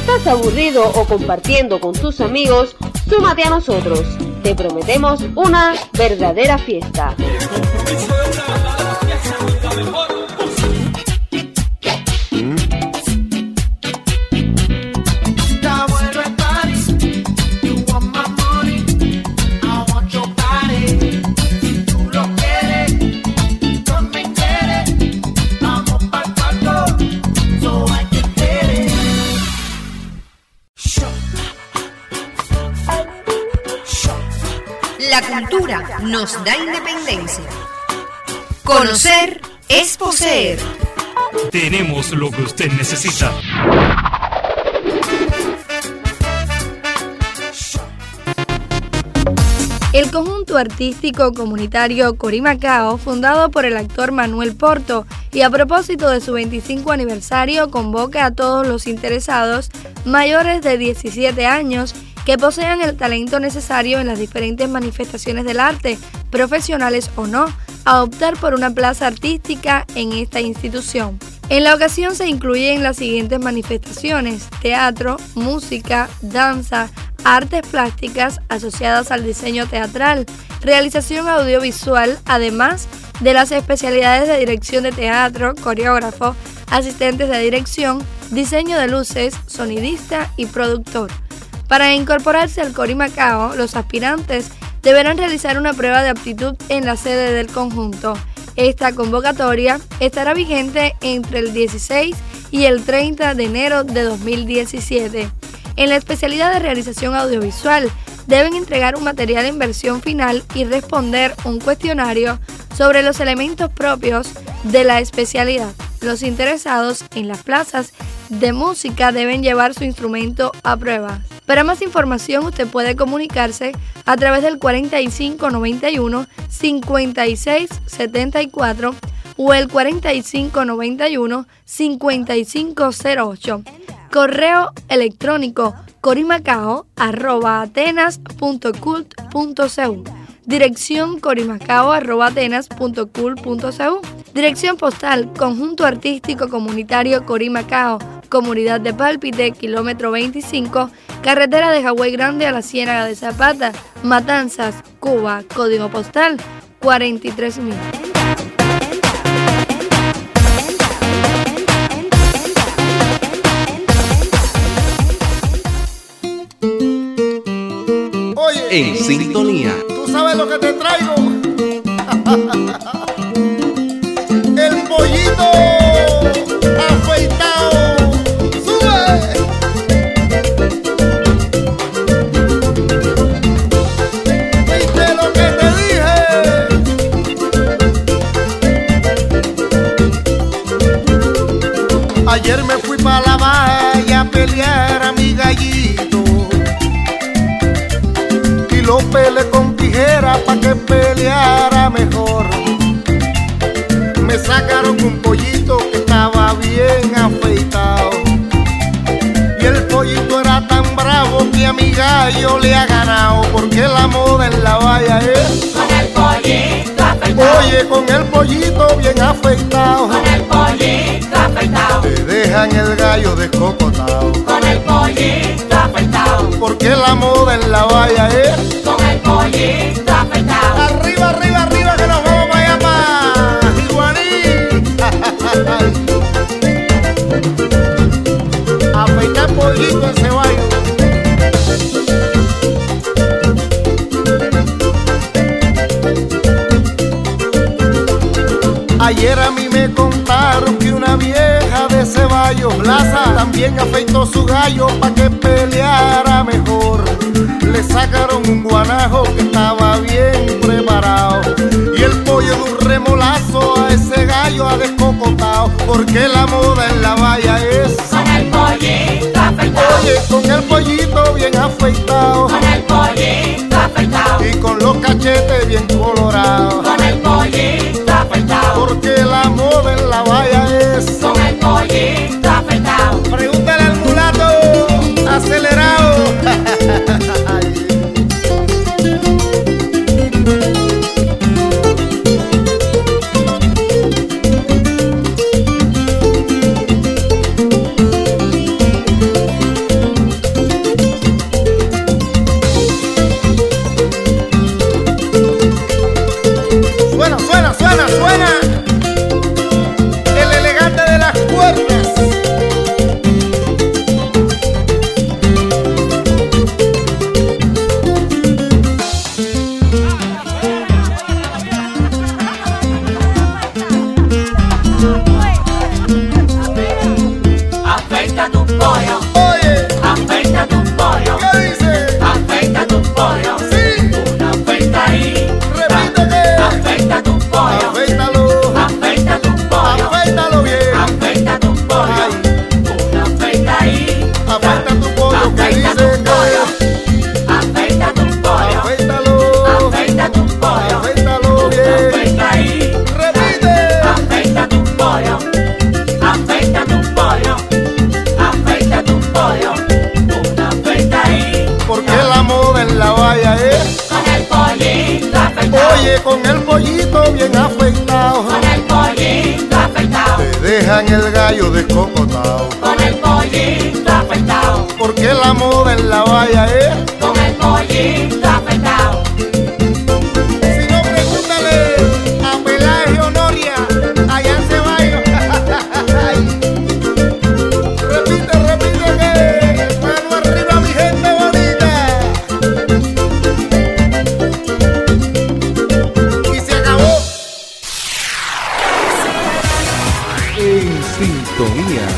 estás aburrido o compartiendo con tus amigos, súmate a nosotros. Te prometemos una verdadera fiesta. La cultura nos da independencia. Conocer es poseer. Tenemos lo que usted necesita. El conjunto artístico comunitario Corimacao, fundado por el actor Manuel Porto y a propósito de su veinticinco aniversario, convoca a todos los interesados mayores de diecisiete años que posean el talento necesario en las diferentes manifestaciones del arte, profesionales o no, a optar por una plaza artística en esta institución. En la ocasión se incluyen las siguientes manifestaciones: teatro, música, danza, artes plásticas asociadas al diseño teatral, realización audiovisual, además de las especialidades de dirección de teatro, coreógrafo, asistentes de dirección, diseño de luces, sonidista y productor. Para incorporarse al Corimacao, los aspirantes deberán realizar una prueba de aptitud en la sede del conjunto. Esta convocatoria estará vigente entre el dieciséis y el treinta de enero de dos mil diecisiete. En la especialidad de realización audiovisual, deben entregar un material en versión final y responder un cuestionario sobre los elementos propios de la especialidad. Los interesados en las plazas de música deben llevar su instrumento a prueba. Para más información, usted puede comunicarse a través del cuarenta y cinco noventa y uno, cincuenta y seis setenta y cuatro o el cuarenta y cinco noventa y uno, cincuenta y cinco cero ocho. Correo electrónico corimacao arroba atenas punto cult punto c u. Dirección corimacao arroba atenas punto cult punto c u. Dirección postal Conjunto Artístico Comunitario Corimacao, Comunidad de Pálpite, kilómetro veinticinco, carretera de Hawái Grande a la Ciénaga de Zapata, Matanzas, Cuba. Código postal cuarenta y tres mil. En sintonía. ¿Tú sabes lo que te traigo? El pollito afeitado. ¡Sube! ¿Viste lo que te dije? Ayer me fui para la valla a pelear a mi gallito. Lo peleé con tijera pa' que peleara mejor. Me sacaron un pollito que estaba bien afeitado. Y el pollito era tan bravo que a mi gallo le ha ganado. Porque la moda en la valla es con el pollito afeitado. Oye, con el pollito bien afeitado. Con el pollito afeitado. Te dejan el gallo descocotado. Con el pollito afeitado. Porque la moda en la valla es con el pollito afeitado. Arriba, arriba, arriba que nos vamos para allá para Iguaní. Afeitar pollito en Ceballos. Ayer a mí me contaron que una vieja de Ceballos Plaza también afeitó su gallo pa' que peleara mejor. Le sacaron un guanajo que estaba bien preparado y el pollo de un remolazo a ese gallo ha descocotado. Porque la moda en la valla es con el pollito afeitado. Oye, con el pollito bien afeitado. Con el pollito afeitado. Y con los cachetes bien colorados. Con el pollito afeitado. Porque la moda en la valla es con el pollito afeitado. Pregúntale al mulato acelerado. dejan el gallo descocotado. Con el pollito afeitado. Porque la moda en la valla es con el pollito afeitado. Si no, pregúntale a Pelagio Noria, allá en Ceballos. Repite, repite que mano arriba mi gente bonita. Y se acabó. En sintonía.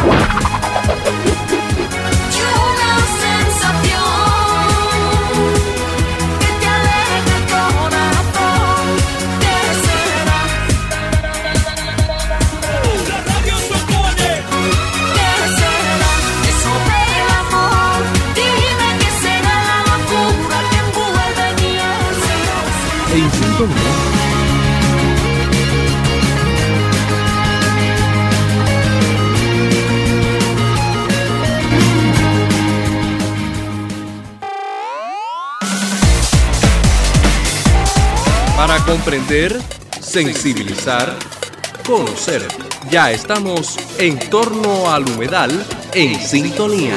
En sintonía. Para comprender, sensibilizar, conocer. Ya estamos en torno al humedal en sintonía.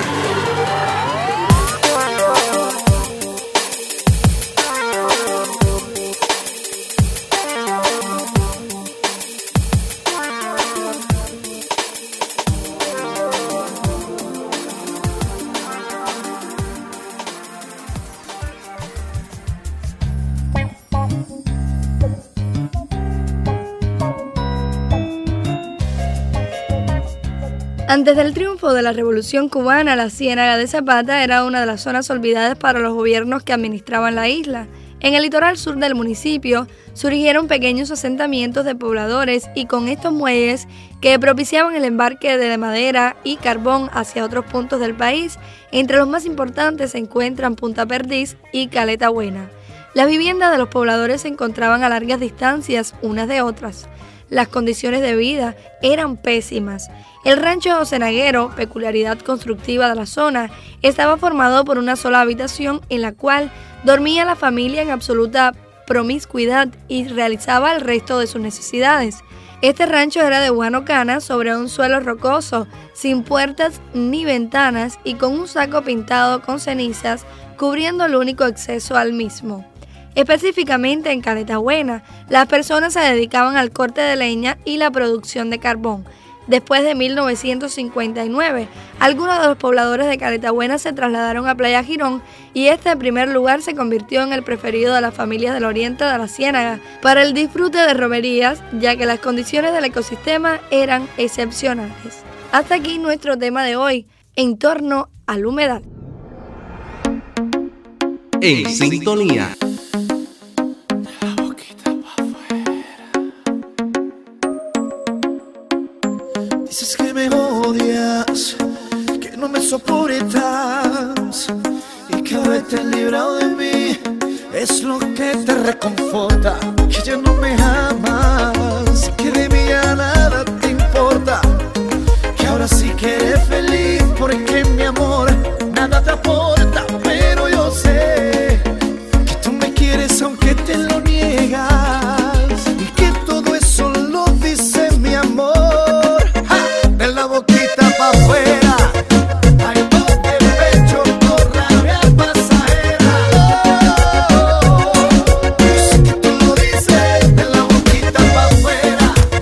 Antes del triunfo de la Revolución Cubana, la Ciénaga de Zapata era una de las zonas olvidadas para los gobiernos que administraban la isla. En el litoral sur del municipio surgieron pequeños asentamientos de pobladores y con estos muelles que propiciaban el embarque de madera y carbón hacia otros puntos del país. Entre los más importantes se encuentran Punta Perdiz y Caleta Buena. Las viviendas de los pobladores se encontraban a largas distancias unas de otras. Las condiciones de vida eran pésimas. El rancho cenaguero, peculiaridad constructiva de la zona, estaba formado por una sola habitación en la cual dormía la familia en absoluta promiscuidad y realizaba el resto de sus necesidades. Este rancho era de guano-cana sobre un suelo rocoso, sin puertas ni ventanas y con un saco pintado con cenizas cubriendo el único acceso al mismo. Específicamente en Caleta Buena, las personas se dedicaban al corte de leña y la producción de carbón. Después de mil novecientos cincuenta y nueve, algunos de los pobladores de Caleta Buena se trasladaron a Playa Girón y este primer lugar se convirtió en el preferido de las familias del oriente de la Ciénaga para el disfrute de romerías, ya que las condiciones del ecosistema eran excepcionales. Hasta aquí nuestro tema de hoy, en torno al humedal. En sintonía. Dices que me odias, que no me soportas y que haberte librado de mí es lo que te reconforta. Que ya no me amas, que de mí ya nada te importa, que ahora sí que eres feliz porque mi amor nada te aporta. Pero yo sé que tú me quieres aunque te lo niegas y que todo eso lo dice mi amor. De la boquita pa' afuera, ay, no te pecho por rabia pasajera. Oh, yo sé que tú lo dices, de la boquita pa' afuera.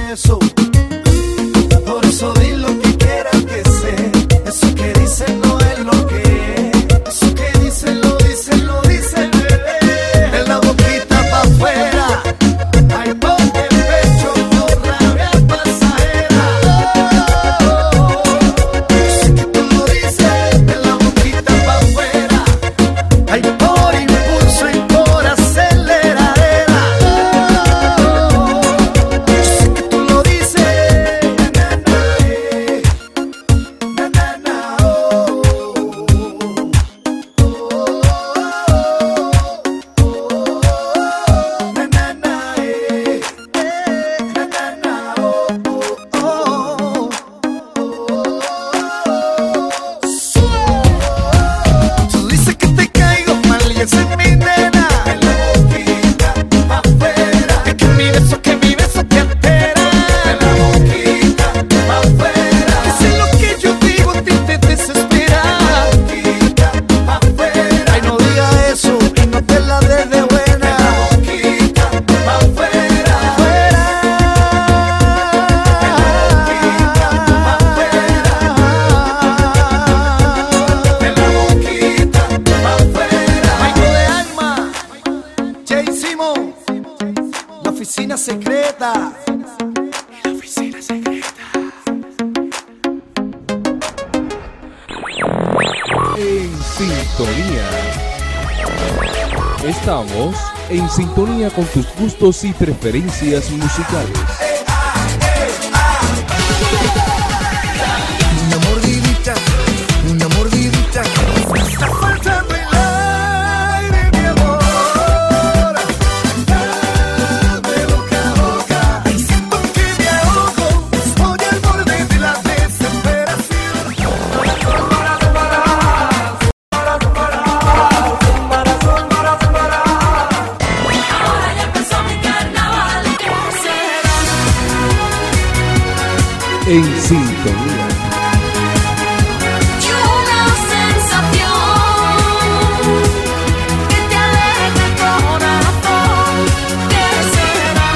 eso. Por eso di lo que quieras que sé. Eso que dicen no es lo que es. Eso que dicen lo dicen, lo dicen, bebé. En la boquita pa' afuera. Ay, pon el pecho por rabia pasajera. Oh, sé que tú lo dices. En la boquita pa' afuera. Ay, por impulso y por aceleradera. Oh, sé que tú lo dices. Na, na, eh. Na, na, na, oh. Na, na, na, eh. Na, na, na, oh, oh, oh. Tú dices que te caigo mal y esa es mi nena. En la boquita pa' afuera. Es que mi beso, que mi beso te altera. En la boquita pa' afuera. Que si lo que yo digo a ti te desespera. En la boquita pa' afuera. Ay, no diga eso y no te la des de buena. En la boquita pa' afuera. Afuera. En la boquita pa' afuera. En la boquita pa' afuera. Michael de Alma, Jay Simon, la oficina secreta. La oficina secreta. En sintonía. Estamos en sintonía con tus gustos y preferencias musicales. Una mordidita, una mordidita. Me está faltando el aire, mi amor. Dame boca a boca. Siento que me ahogo. Estoy al borde de la desesperación. Ahora ya empezó mi carnaval. En sintonía. Y una sensación que te aleja el corazón. ¿Qué será?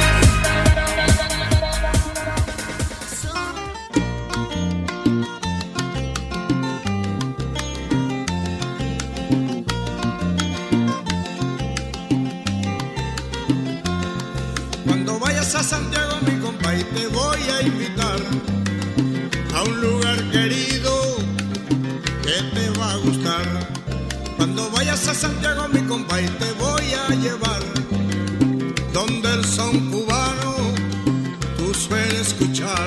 Cuando vayas a Santiago, mi compa, y te voy a invitar a un lugar querido que te va a gustar. Cuando vayas a Santiago, mi compa, y te voy a llevar donde el son cubano tú sueles escuchar.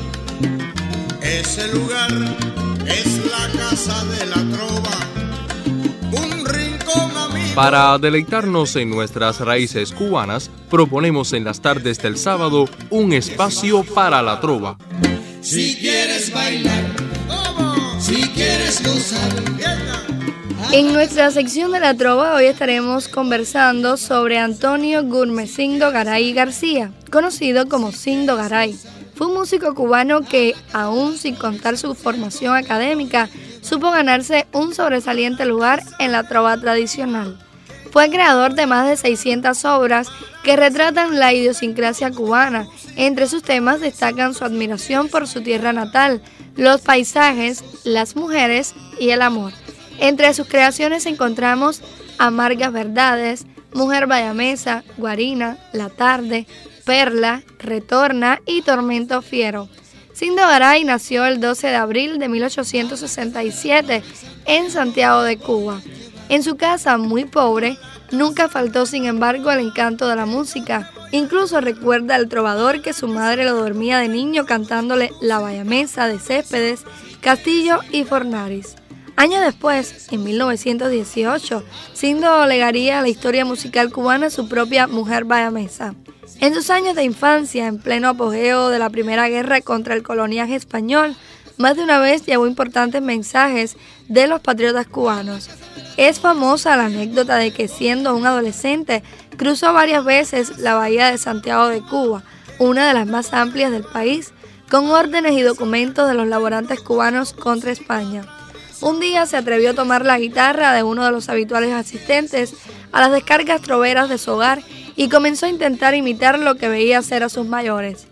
Ese lugar es la casa de la trova, un rincón amigo. Para deleitarnos en nuestras raíces cubanas, proponemos en las tardes del sábado un espacio para la trova. Si quieres bailar, si quieres gozar, En nuestra sección de la trova hoy estaremos conversando sobre Antonio Gurmecindo Garay García, conocido como Cindo Garay. Fue un músico cubano que, aún sin contar su formación académica, supo ganarse un sobresaliente lugar en la trova tradicional. Fue creador de más de seiscientas obras que retratan la idiosincrasia cubana. Entre sus temas destacan su admiración por su tierra natal, los paisajes, las mujeres y el amor. Entre sus creaciones encontramos Amargas Verdades, Mujer Bayamesa, Guarina, La Tarde, Perla, Retorna y Tormento Fiero. Cindo Garay nació el doce de abril de mil ochocientos sesenta y siete en Santiago de Cuba. En su casa, muy pobre, nunca faltó sin embargo el encanto de la música. Incluso recuerda al trovador que su madre lo dormía de niño cantándole La Bayamesa de Céspedes, Castillo y Fornaris. Años después, en mil novecientos dieciocho, Cindo legaría a la historia musical cubana su propia Mujer Bayamesa. En sus años de infancia, en pleno apogeo de la Primera Guerra contra el coloniaje español, más de una vez llevó importantes mensajes de los patriotas cubanos. Es famosa la anécdota de que, siendo un adolescente, cruzó varias veces la bahía de Santiago de Cuba, una de las más amplias del país, con órdenes y documentos de los laborantes cubanos contra España. Un día se atrevió a tomar la guitarra de uno de los habituales asistentes a las descargas troveras de su hogar y comenzó a intentar imitar lo que veía hacer a sus mayores.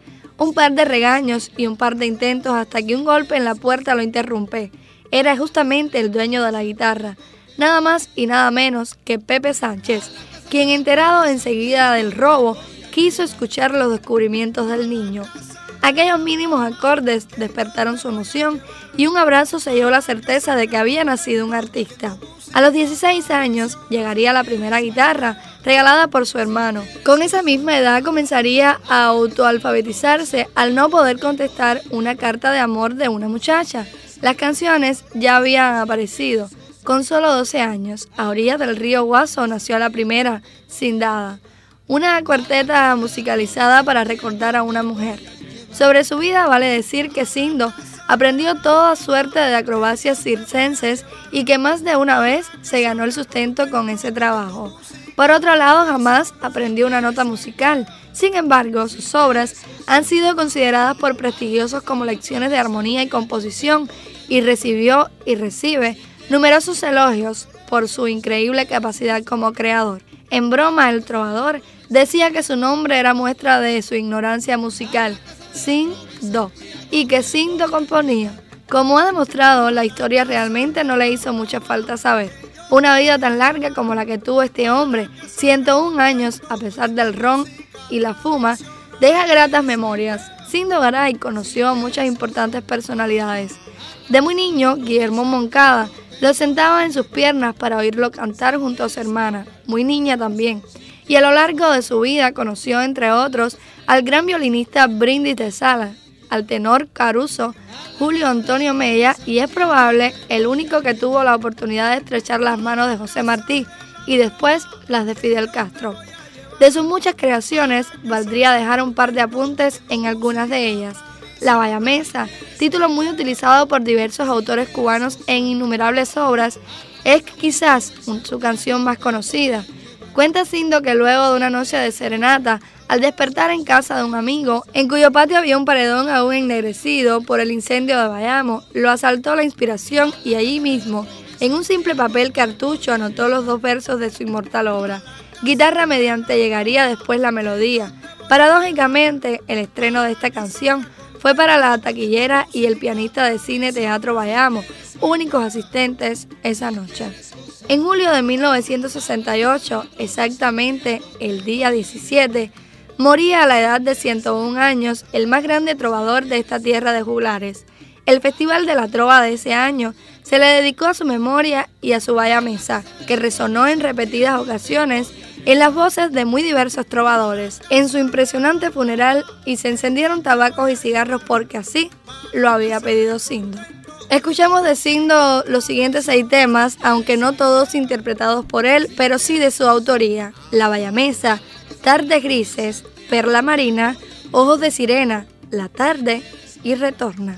Un par de regaños y un par de intentos hasta que un golpe en la puerta lo interrumpe. Era justamente el dueño de la guitarra, nada más y nada menos que Pepe Sánchez, quien, enterado enseguida del robo, quiso escuchar los descubrimientos del niño. Aquellos mínimos acordes despertaron su emoción y un abrazo selló la certeza de que había nacido un artista. A los dieciséis años llegaría la primera guitarra, regalada por su hermano. Con esa misma edad comenzaría a autoalfabetizarse al no poder contestar una carta de amor de una muchacha. Las canciones ya habían aparecido. Con solo doce años, a orillas del río Guaso nació la primera, Cindada, una cuarteta musicalizada para recordar a una mujer. Sobre su vida vale decir que Cindo aprendió toda suerte de acrobacias circenses y que más de una vez se ganó el sustento con ese trabajo. Por otro lado, jamás aprendió una nota musical. Sin embargo, sus obras han sido consideradas por prestigiosos como lecciones de armonía y composición y recibió y recibe numerosos elogios por su increíble capacidad como creador. En broma, el trovador decía que su nombre era muestra de su ignorancia musical, Cindo, y que Cindo componía. Como ha demostrado, la historia realmente no le hizo mucha falta saber. Una vida tan larga como la que tuvo este hombre, ciento un años, a pesar del ron y la fuma, deja gratas memorias. Cindo Garay conoció a muchas importantes personalidades. De muy niño, Guillermo Moncada lo sentaba en sus piernas para oírlo cantar junto a su hermana, muy niña también. Y a lo largo de su vida conoció, entre otros, al gran violinista Brindis de Sala, al tenor Caruso, Julio Antonio Mella, y es probable el único que tuvo la oportunidad de estrechar las manos de José Martí y después las de Fidel Castro. De sus muchas creaciones, valdría dejar un par de apuntes en algunas de ellas. La Bayamesa, título muy utilizado por diversos autores cubanos en innumerables obras, es quizás su canción más conocida. Cuenta Cindo que luego de una noche de serenata, al despertar en casa de un amigo, en cuyo patio había un paredón aún ennegrecido por el incendio de Bayamo, lo asaltó la inspiración y allí mismo, en un simple papel cartucho, anotó los dos versos de su inmortal obra. Guitarra mediante llegaría después la melodía. Paradójicamente, el estreno de esta canción fue para la taquillera y el pianista de cine Teatro Bayamo, únicos asistentes esa noche. En julio de mil novecientos sesenta y ocho, exactamente el día diecisiete, moría a la edad de ciento un años el más grande trovador de esta tierra de juglares. El Festival de la Trova de ese año se le dedicó a su memoria y a su Bayamesa, que resonó en repetidas ocasiones en las voces de muy diversos trovadores en su impresionante funeral, y se encendieron tabacos y cigarros porque así lo había pedido Cindo. Escuchamos de Cindo los siguientes seis temas, aunque no todos interpretados por él, pero sí de su autoría: La Bayamesa, Tardes Grises, Perla Marina, Ojos de Sirena, La Tarde y Retorna.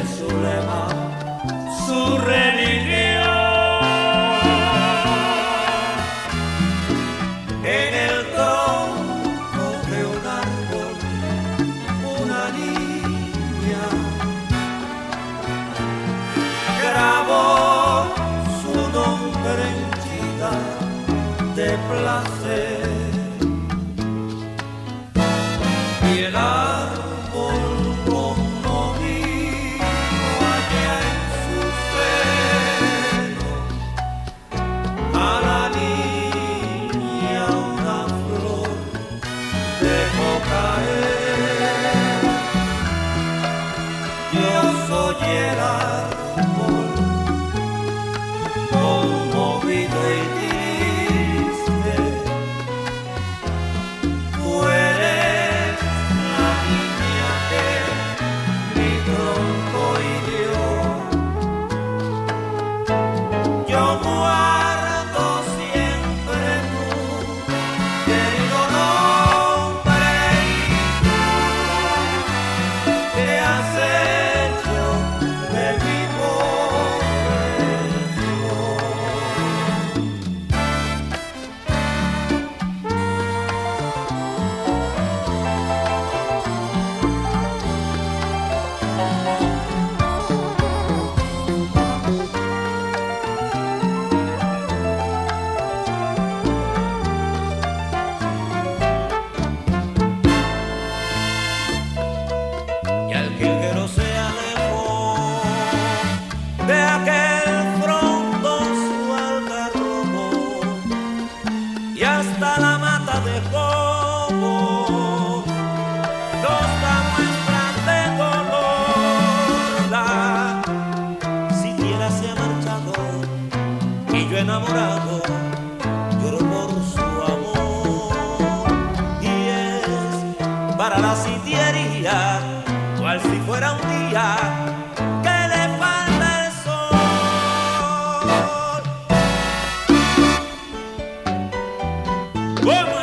su lema, su religión. En el tronco de un árbol, una niña grabó su nombre henchida de placer. Y el árbol conmovido allá en su seno, a la niña una flor dejó caer. Yo soy el árbol conmovido y triste. Tú eres la niña que mi tronco hirió. Yo guardo siempre tu querido nombre y tú que has hecho de mi pobre flor. Y al jilguero se alejó de aquel frondoso algarrobo y hasta la mata dejó dos muestras de dolor. La siquiera se ha marchado y yo enamorado lloro por su amor. Y es para la sitiería cual si fuera un día que le falta el sol. ¡Toma!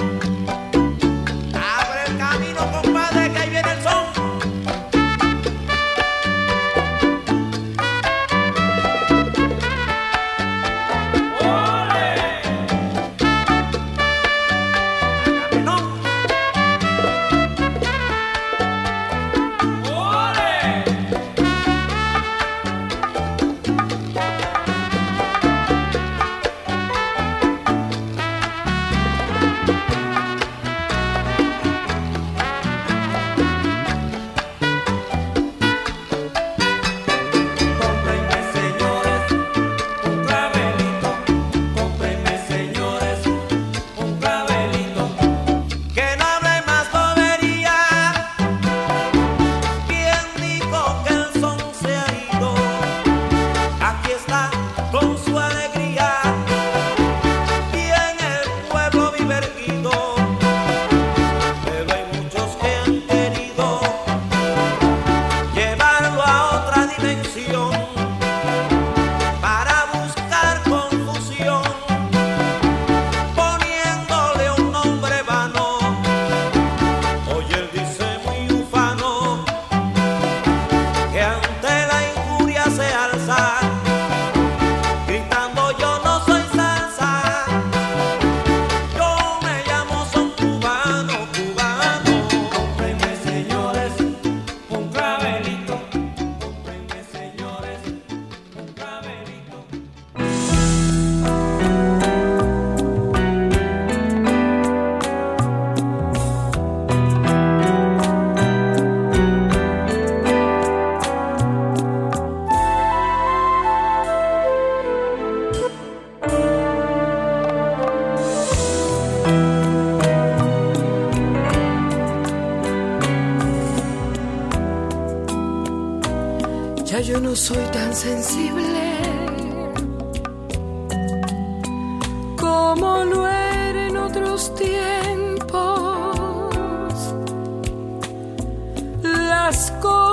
Abre el camino, compadre, que ahí viene el son. ¡Ole! ¡Camino! ¡Ole! Cómprenme, señores, un clavelito. Cómprenme, señores, un clavelito. Que no hable más bobería. Bien dijo que el son se ha ido. Aquí está con su alegría. Y en el pueblo vive erguido. Pero hay muchos que han querido llevarlo a otra dimensión para buscar confusión, poniéndole un nombre vano. Hoy él dice muy ufano que ante la injuria se alza, gritando yo no soy salsa, yo me llamo son cubano, cubano. Cómprenme, señores, un clavelito. Cómprenme, señores, un clavelito. Ya yo no soy tan sensible como lo era en otros tiempos. Las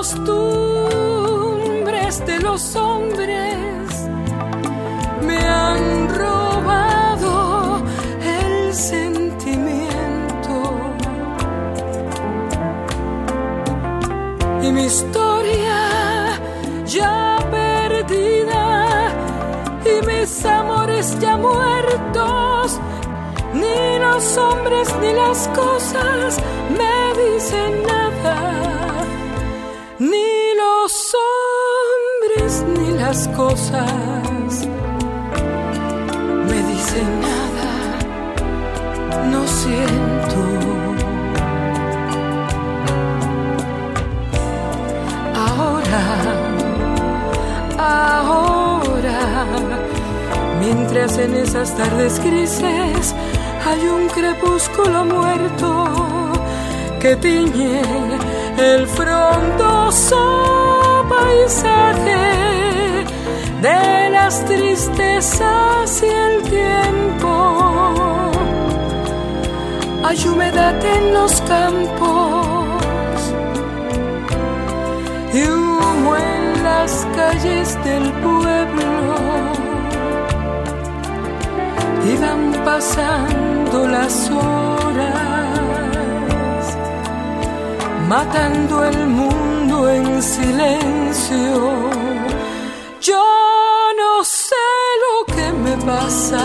costumbres de los hombres me han robado el sentimiento y mi historia ya perdida y mis amores ya muertos. Ni los hombres ni las cosas me dicen nada. Ni los hombres ni las cosas me dicen nada. No siento. Ahora, ahora, mientras en esas tardes grises hay un crepúsculo muerto que tiñe el frondoso paisaje de las tristezas y el tiempo. Hay humedad en los campos y humo en las calles del pueblo. Y van pasando las horas, matando el mundo en silencio. Yo no sé lo que me pasa,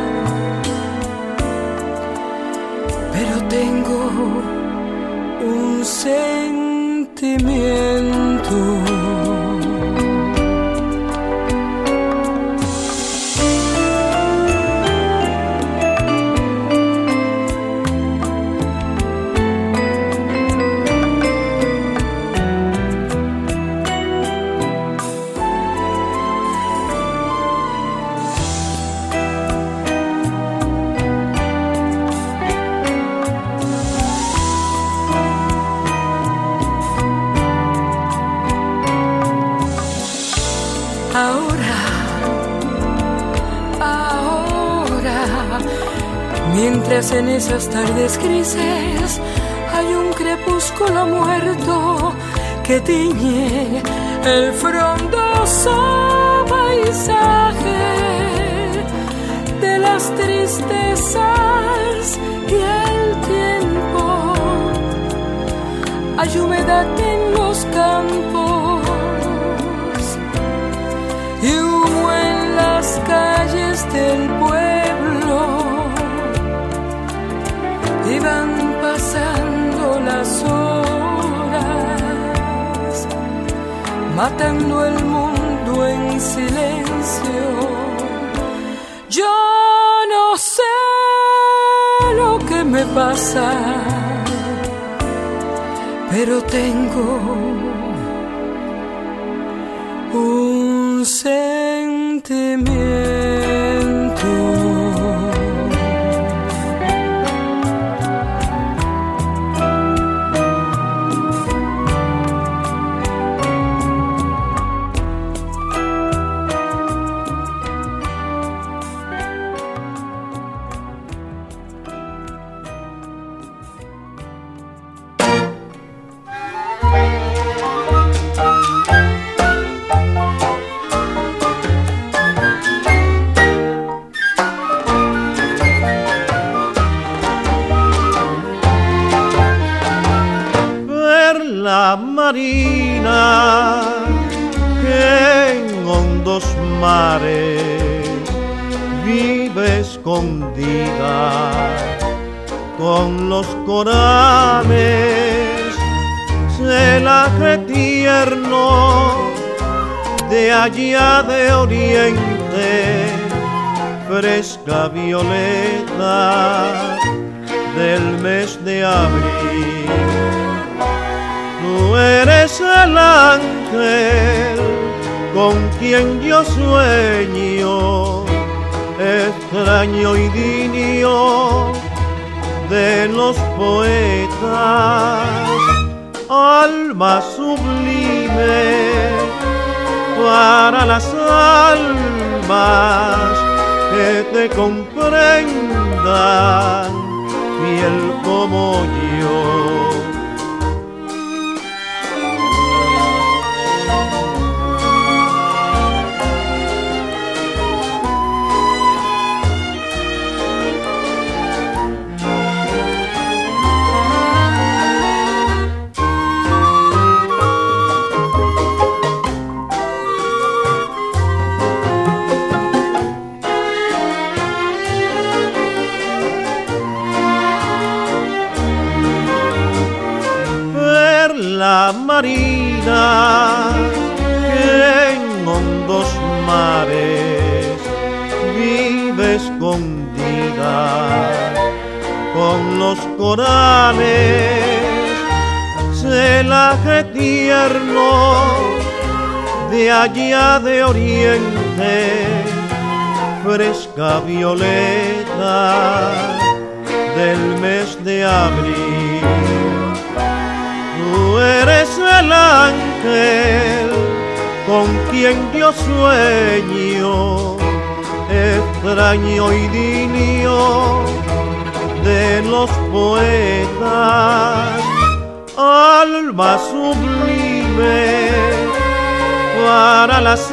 pero tengo un sentimiento. Mientras en esas tardes grises hay un crepúsculo muerto que tiñe el frondoso paisaje de las tristezas y el tiempo. Hay humedad en los campos y humo en las calles del pueblo. Y van pasando las horas, matando el mundo en silencio. Yo no sé lo que me pasa, pero tengo un sentimiento. Marina que en hondos mares vive escondida con los corales, se la cree tierno de allá de oriente, fresca violeta del mes de abril. Tú eres el ángel con quien yo sueño, extraño idilio de los poetas, alma sublime para las almas que te comprendan, fiel como yo. marina que en hondos mares vive escondida con los corales, celaje tierno de allá de oriente, fresca violeta del mes de abril. Tú eres el ángel con quien yo sueño, extraño idilio de los poetas, alma sublime para las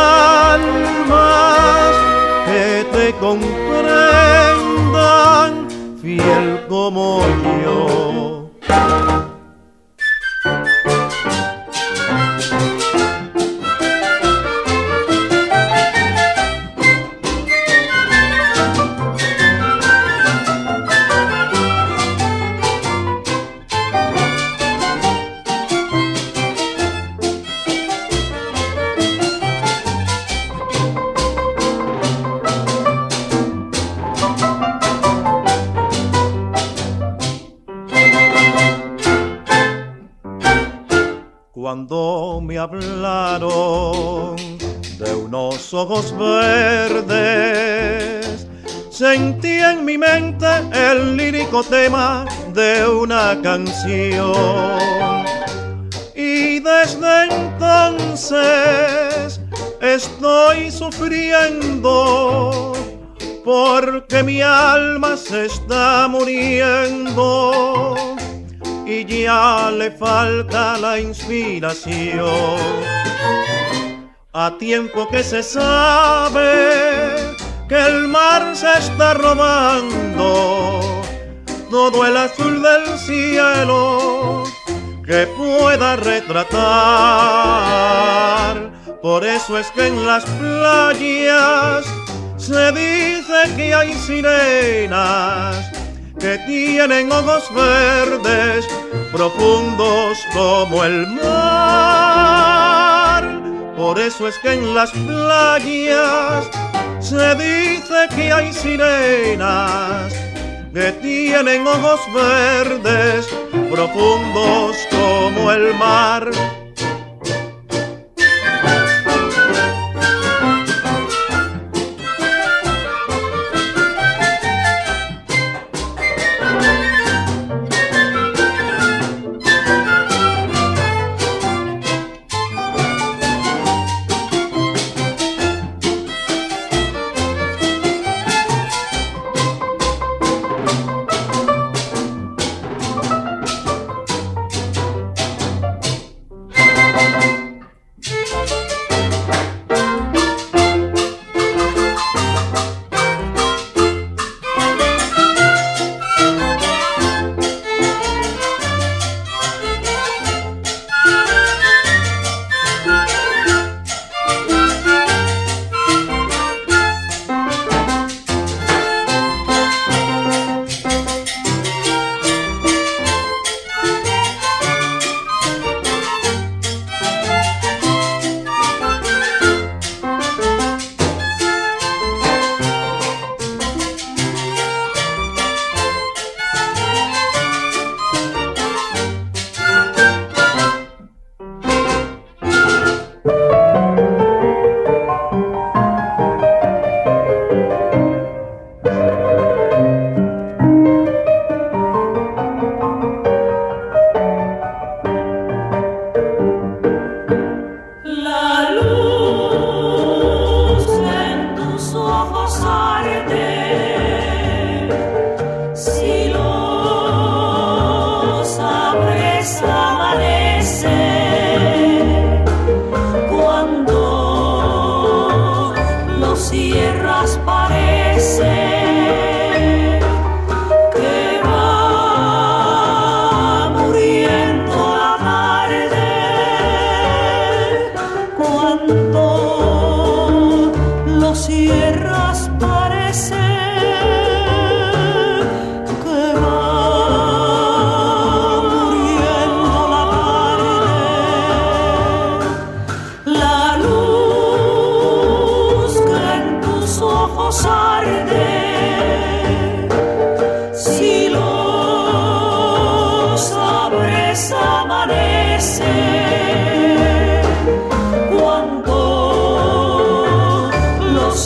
almas que te comprendan, fiel como yo. Cuando me hablaron de unos ojos verdes, sentí en mi mente el lírico tema de una canción. Y desde entonces estoy sufriendo porque mi alma se está muriendo y ya le falta la inspiración. A tiempo que se sabe que el mar se está robando todo el azul del cielo que pueda retratar. Por eso es que en las playas se dice que hay sirenas que tienen ojos verdes profundos como el mar. Por eso es que en las playas se dice que hay sirenas que tienen ojos verdes profundos como el mar. Cuando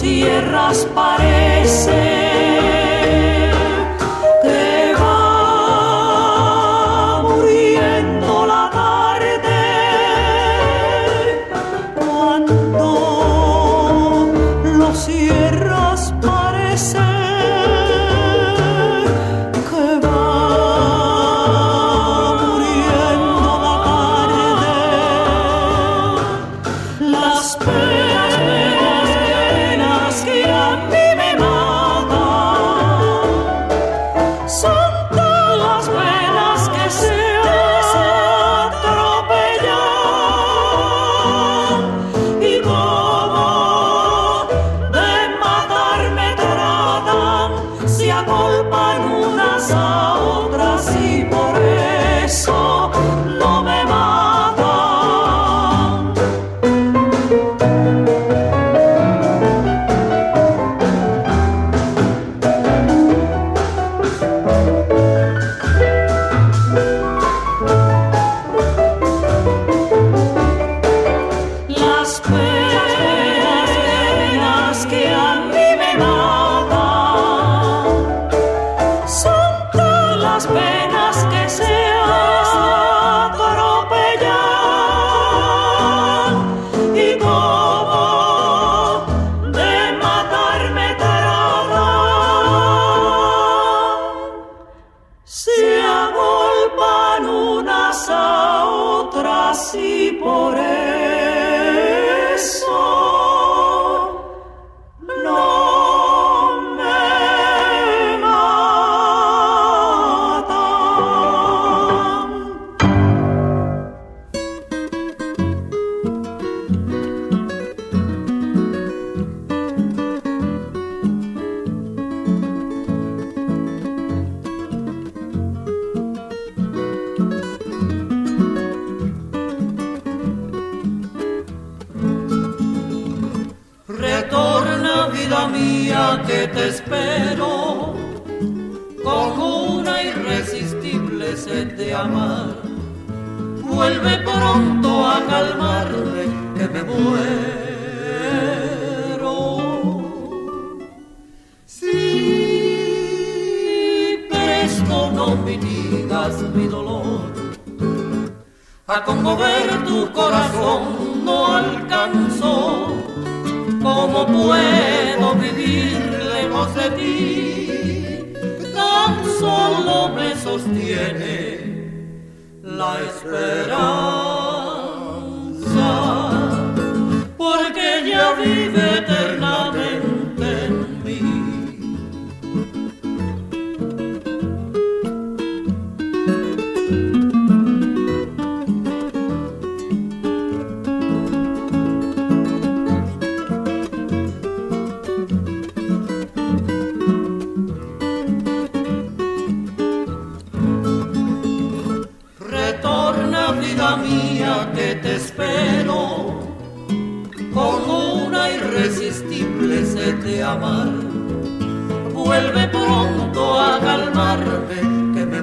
tierras parece que va muriendo la tarde cuando los cierras parece que va muriendo la tarde. Las penas que a mí me matan son todas las penas que se atropellan y como de matarme tratan, se agolpan unas a otras y por eso no me matan. Las penas que a mí me matan son todas las penas que se atropellan y como de matarme tratan, se agolpan unas a otras y por eso no me matan. Retorna, vida mía, que te espero con una irresistible sed de amar. Vuelve pronto a calmarme, que me muero. Si presto no mitigas mi dolor, a conmover tu corazón no alcanzo. ¿Cómo puedo vivir lejos de ti? Tan solo me sostiene la esperanza, porque ella vive eternamente en mí. Retorna, vida mía, que te espero con una irresistible sed de amar. Vuelve pronto a calmarme, que me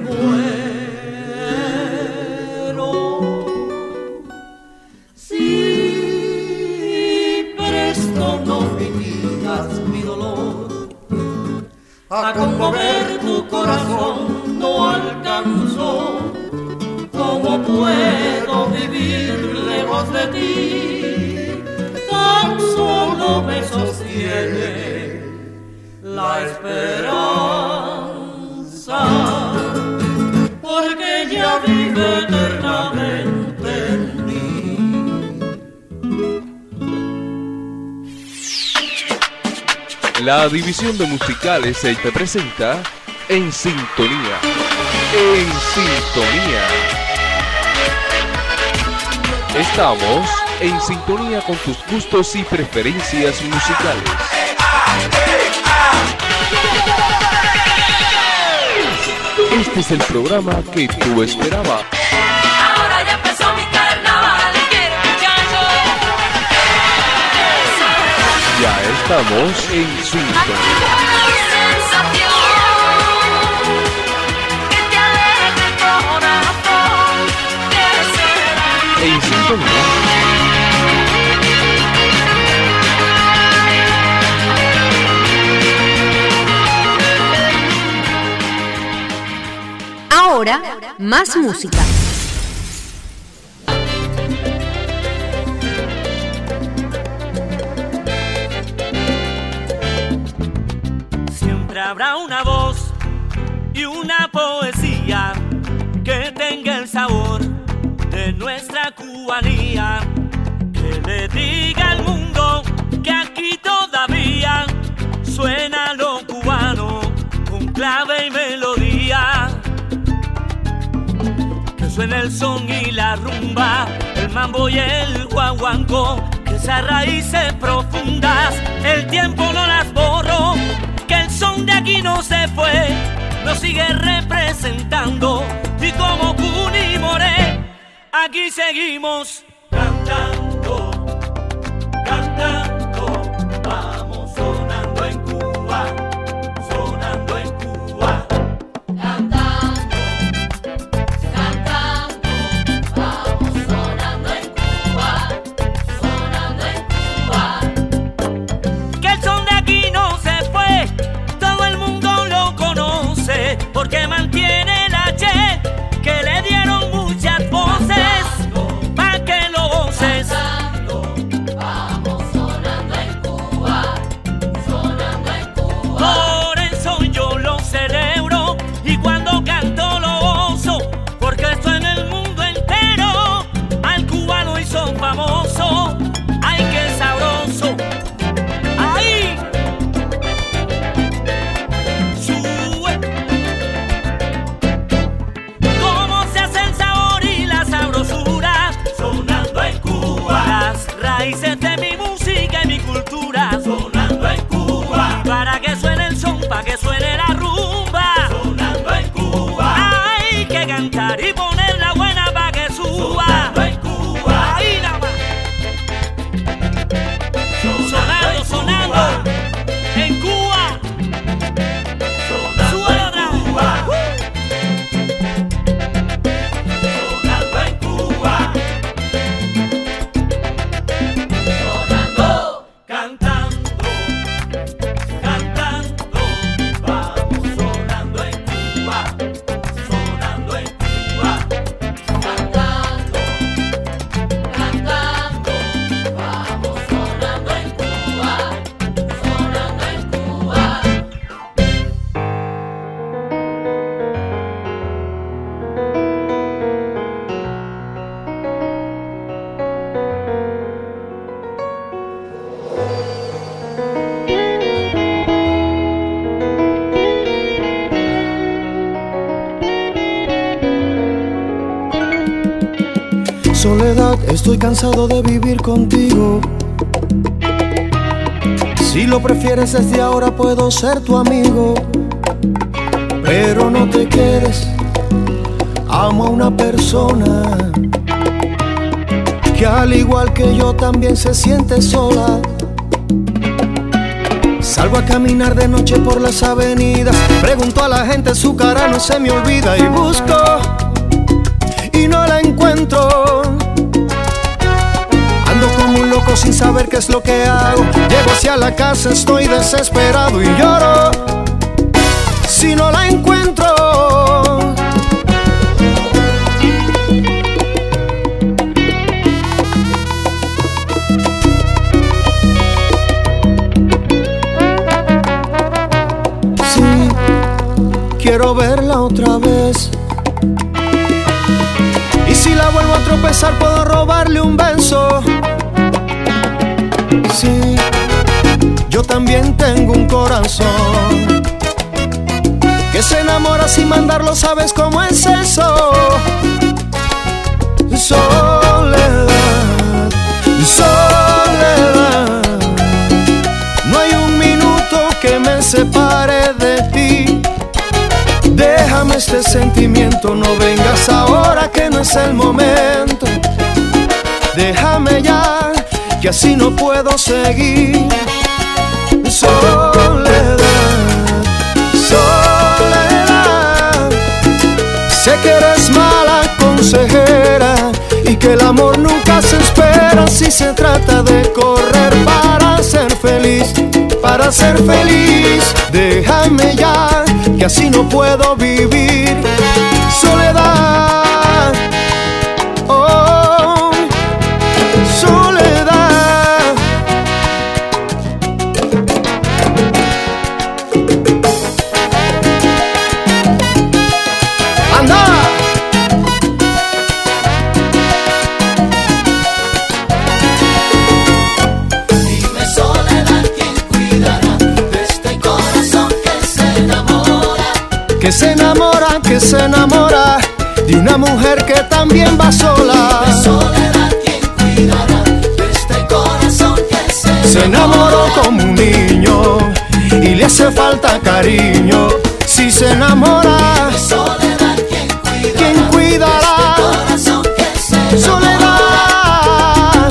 muero. Si presto no mitigas mi dolor, a conmover tu corazón no alcanzo. ¿Cómo puedo vivir lejos de ti? Tan solo me sostiene la esperanza, porque ella vive eternamente en mí. La división de musicales se te presenta En Sintonía. En Sintonía. Estamos en sintonía con tus gustos y preferencias musicales. Este es el programa que tú esperabas. Ahora ya empezó mi carnaval y quiero muchachos. Ya estamos en sintonía. En sintonía. ahora, más música. Siempre habrá una voz y una poesía que tenga el sabor de nuestra cubanía, que le diga al mundo que aquí todavía suena lo cubano con clave y melodía, que suene el son y la rumba, el mambo y el guaguancó, que esas raíces profundas el tiempo no las borró, que el son de aquí no se fue, nos sigue representando, y como Cuni y Moré, aquí seguimos cantando, cantando, vamos sonando en Cuba, sonando en Cuba, cantando, cantando, vamos sonando en Cuba, sonando en Cuba. Que el son de aquí no se fue, todo el mundo lo conoce, porque mantiene la che, que le dieron muchas voces, pa' que lo goces. Vamos sonando en Cuba, sonando en Cuba. Por eso yo lo celebro, y cuando canto lo gozo, porque esto en el mundo entero al cubano hizo famoso. ¡Ay, qué sabroso! ¡Ay! Sube. ¿Cómo se hace el sabor y la sabrosura? Sonando en Cuba. Las raíces de mi música y mi cultura. Sonando en Cuba. Y para que suene el son, para que suene la rumba. Sonando en Cuba. Hay que cantar y poner la buena para que suba. Sonando en Cuba. Ahí nada más. Sonando, sonando en Cuba. Sube otra vez. Sonando en Cuba. Sonando, cantando, cantando, vamos sonando en Cuba, sonando en Cuba, cantando, cantando, vamos sonando en Cuba, sonando en Cuba. Soledad, estoy cansado de vivir contigo. Si lo prefieres desde ahora puedo ser tu amigo, pero no te quedes. Amo a una persona que al igual que yo también se siente sola. Salgo a caminar de noche por las avenidas, pregunto a la gente, su cara no se me olvida, y busco y no la encuentro. Ando como un loco sin saber qué es lo que hago. Llego hacia la casa, estoy desesperado y lloro si no la encuentro. Sí, quiero verla otra vez. Y si la vuelvo a tropezar puedo robarle un beso. Sí, yo también tengo un corazón que se enamora sin mandarlo, ¿sabes cómo es eso? Soledad, soledad, no hay un minuto que me separe de ti. Déjame este sentimiento, no vengas ahora que no es el momento. Déjame ya, que así no puedo seguir. Soledad, soledad, sé que eres mala consejera y que el amor nunca se espera si se trata de correr para ser feliz, para ser feliz. Déjame ya, que así no puedo vivir. soledad, oh, soledad. ¡Anda! Dime, soledad, ¿quién cuidará de este corazón que se enamora? Que se enamora, que se enamora de una mujer que también va sola. Dime, soledad, ¿quién cuidará de este corazón que se enamora? Se enamoró como un niño y le hace falta cariño. Si se enamora, Dime, soledad, ¿quién cuidará, ¿quién cuidará? de este corazón que se enamora? Soledad,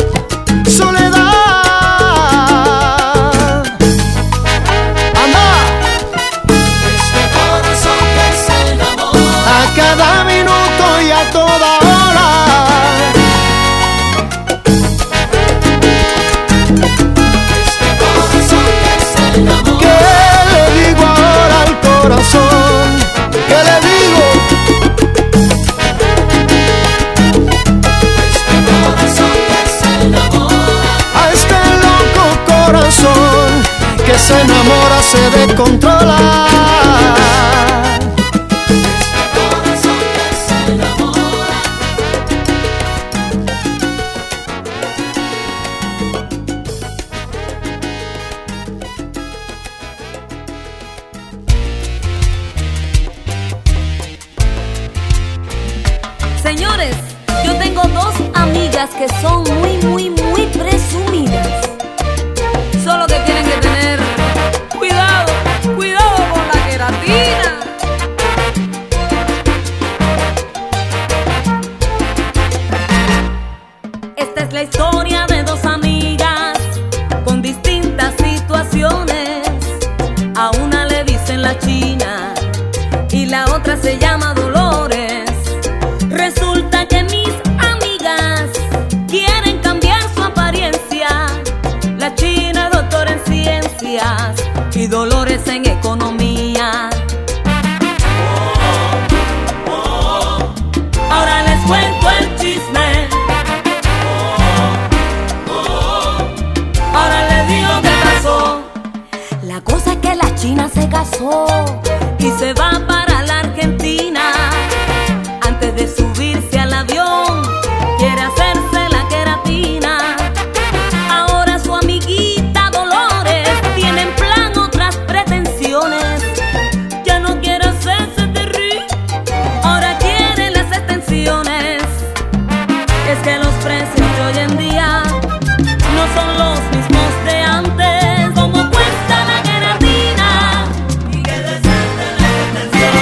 soledad. Anda. Este corazón que se enamora. A cada minuto y a toda hora. Este corazón que se enamora. ¿Qué le digo ahora al corazón? ¿Qué le digo? Este corazón que se enamora. A este loco corazón que se enamora se descontrola. Corazón que se enamora. Señores, yo tengo dos amigas que son muy, muy, muy presumidas. Solo que tienen que tener cuidado, cuidado con la queratina. Esta es la historia de dos amigas con distintas situaciones. A una le dicen la China y la otra se llama Dolores. Resulta que mis amigas quieren cambiar su apariencia. La China es doctora en ciencias y Dolores en economía. Ahora les cuento el chisme. Ahora les digo qué pasó. La cosa es que la China se casó y se va para la Argentina. Antes de subirse al avión, quiere hacerse la queratina. Ahora su amiguita Dolores tiene en plan otras pretensiones. Ya no quiere hacerse de ri, ahora quiere las extensiones. Es que los precios de hoy en día no son los mismos de antes. ¿Cómo cuesta la queratina? Y que decirte la extensión.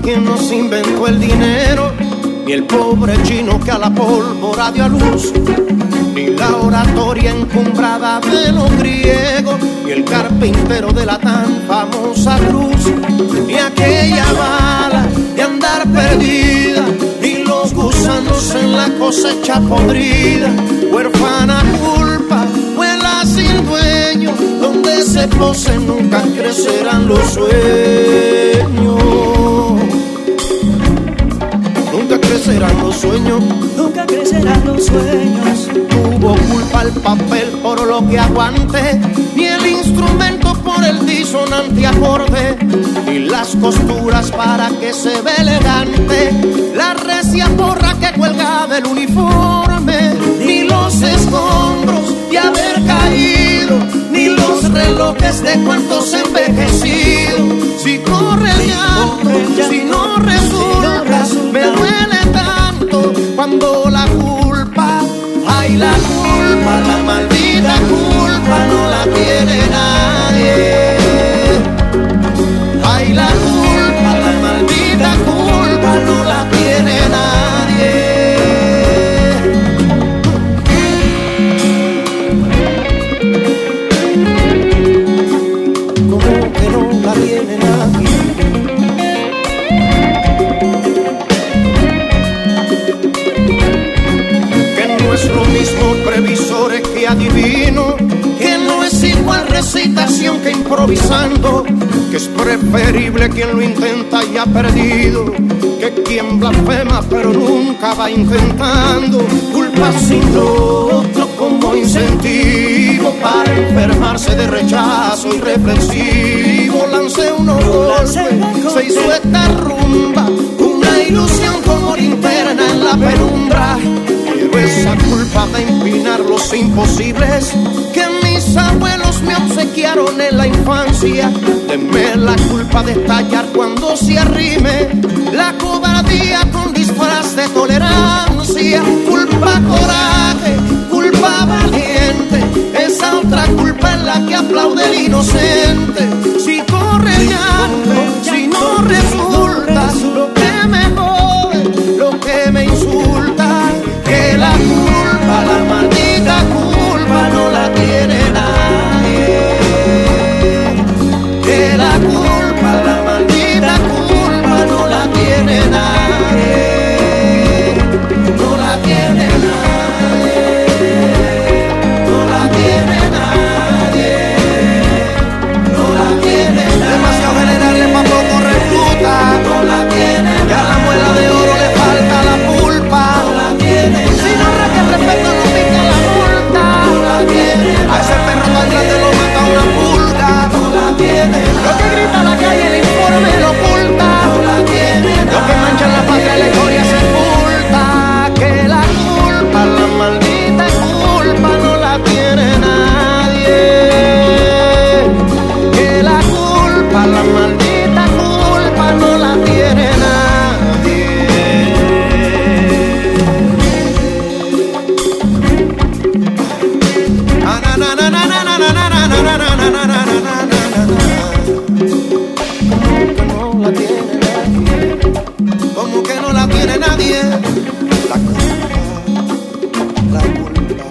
quien nos inventó el dinero, ni el pobre chino que a la pólvora dio a luz, ni la oratoria encumbrada de los griegos, ni el carpintero de la tan famosa cruz, ni aquella bala de andar perdida, ni los gusanos en la cosecha podrida. Huérfana culpa, vuela sin dueño, donde se posen nunca crecerán los sueños. Nunca crecerán los sueños, nunca crecerán los sueños. Tuvo culpa el papel por lo que aguante, ni el instrumento por el disonante acorde, ni las costuras para que se vea elegante la recia porra que cuelga del uniforme, ni los escombros de haber caído, ni los relojes de cuántos envejecidos. Si corre el llanto, si no resulta, me duele tanto cuando la culpa, ay la culpa, la maldita culpa no la tiene nadie. Ay la culpa, la maldita culpa no la tiene nadie. ¿Cómo que no la tiene nadie? Es lo mismo previsores que adivino, que no es igual recitación que improvisando, que es preferible quien lo intenta y ha perdido, que quien blasfema pero nunca va intentando. Culpa sin lo otro como incentivo para enfermarse de rechazo irreflexivo. Lancé unos golpes, se hizo esta rumba, una ilusión como linterna en la penumbra. Esa culpa de empinar los imposibles que mis abuelos me obsequiaron en la infancia. Denme la culpa de estallar cuando se arrime la cobardía con disfraz de tolerancia. Culpa coraje, culpa valiente, esa otra culpa es la que aplaude el inocente. Si corre el llanto, si no resulta lo que me jode, lo que me insulta, que la culpa, la maldita culpa no la tiene nadie. Que la culpa, la maldita culpa no la tiene nadie. No la tiene nadie. No la tiene nadie. No la tiene nadie. Demasiado general pa' poco recluta. No la tiene nadie. Ya la muela de oro le falta la pulpa. No la tiene. Si no arranca el respeto no pica la multa. No la tiene. A ese perro tan grande lo mata una pulga. No la tiene. Lo que grita la calle el informe lo oculta. No la tiene. Lo que mancha la patria la historia sepulta. Que la culpa, la maldita culpa no la tiene nadie. Que la culpa, la maldita culpa no la tiene nadie. Na na na na na na na na na na na na na na. Como que no la tiene nadie. La culpa, la culpa.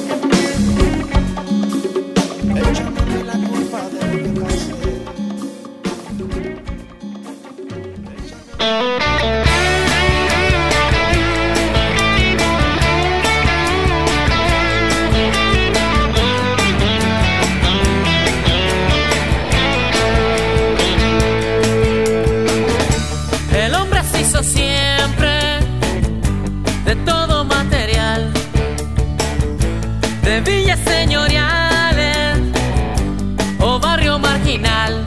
Échame la culpa de lo que pasé. El hombre se hizo siempre de todo material, de villas señoriales o barrio marginal.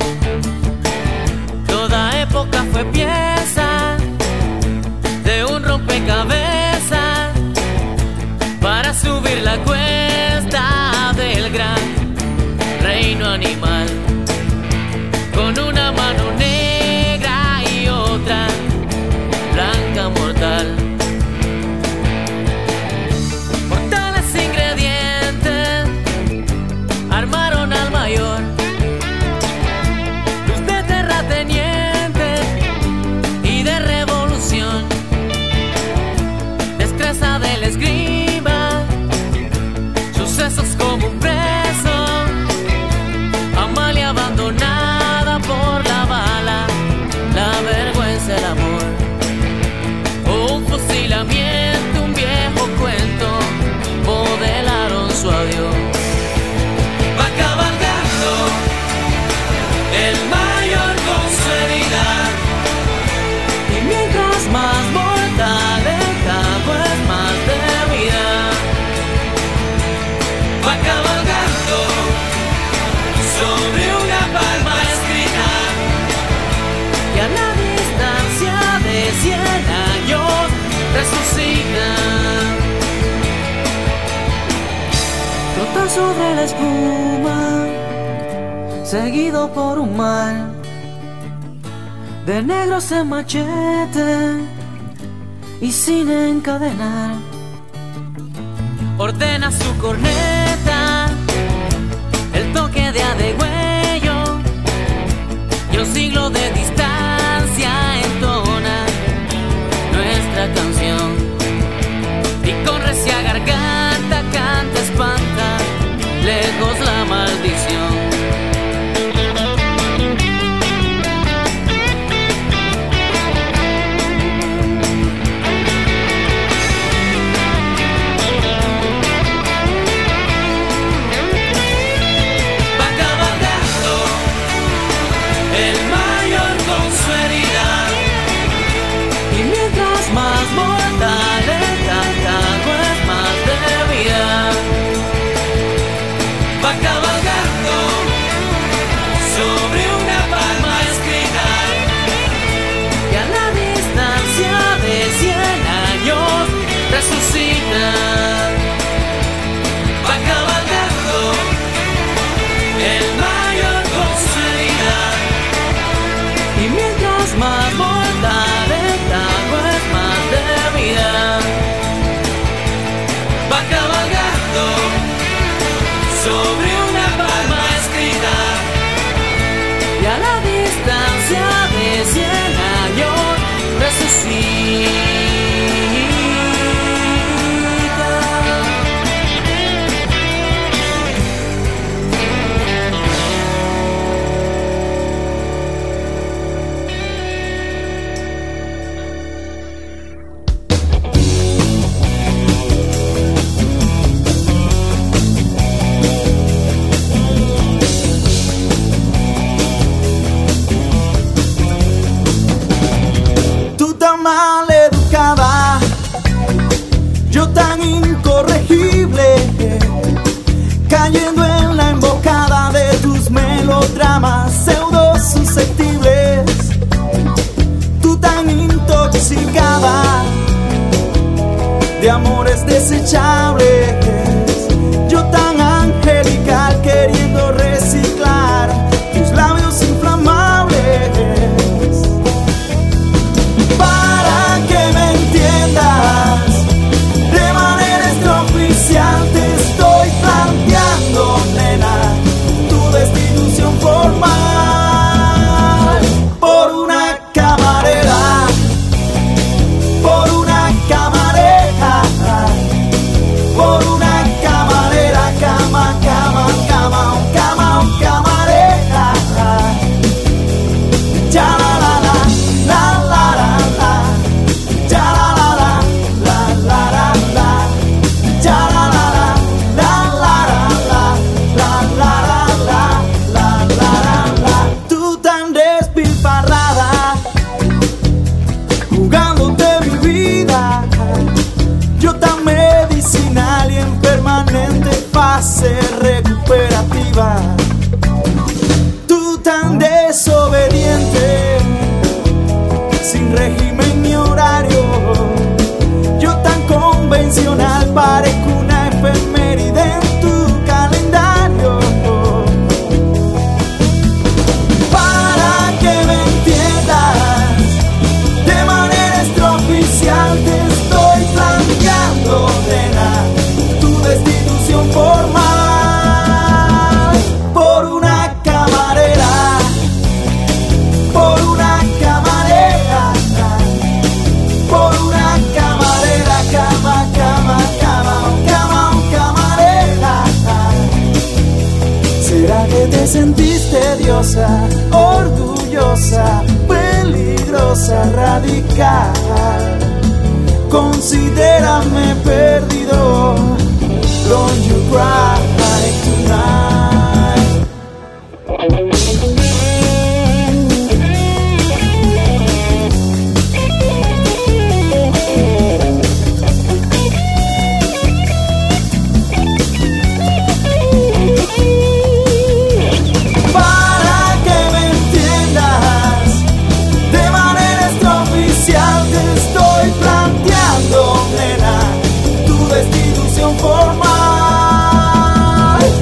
Toda época fue pieza de un rompecabezas para subir la cuesta del gran reino animal. Con una mano negra y otra blanca mortal. Por tales ingredientes armaron al mayor, luz de terrateniente y sobre la espuma, seguido por un mar de negros en machete y sin encadenar. Ordena su corneta, el toque de adegüello y un siglo de distancia entona nuestra canción. Y con recia garganta canta, espanta lejos la maldición. Más mortal el cantago es más de vida. Va cabalgando sobre una palma escrita y a la distancia de cien años resucita. Va cabalgando el mayor con su herida y mientras más mortal el tango es más de vida. Va cabalgando sobre una palma escrita y a la distancia de cien años resucita. Mal educada, yo tan incorregible, cayendo en la embocada de tus melodramas pseudo susceptibles. Tú tan intoxicada de amores desechables, yo tan angelical queriendo reciclar tus labios inflamables. De manera extraoficial te estoy planteando, nena, tu destitución formal por una camarera, por una camarera, por una camarera, cama, cama, cama, un cama, un camarera. Ya la la la, la la la la, ya la la la. Fase recuperativa, tú tan desobediente, sin régimen ni horario, yo tan convencional, parezco una efeméride en tu calendario. Para que me entiendas, de manera extraoficial te estoy planteando, nena, tu destitución formal por una camarera, por una camarera, por una camarera, cama, cama, cama, cama, camarera. ¿Será que te sentiste diosa, orgullosa, peligrosa, radical? Considérame perdido. Don't you cry tonight. Para que me entiendas, de manera extraoficial te estoy planteando, nena, tu destitución formal.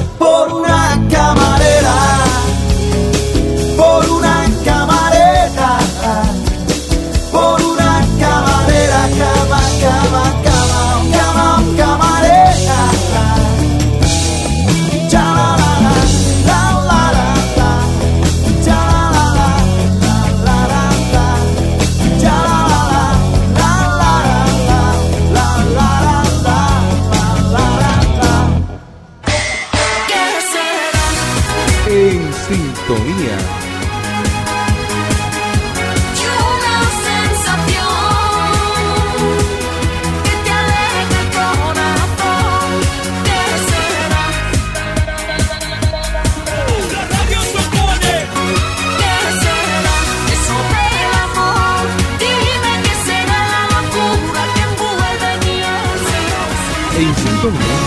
sintonía. En sintonía.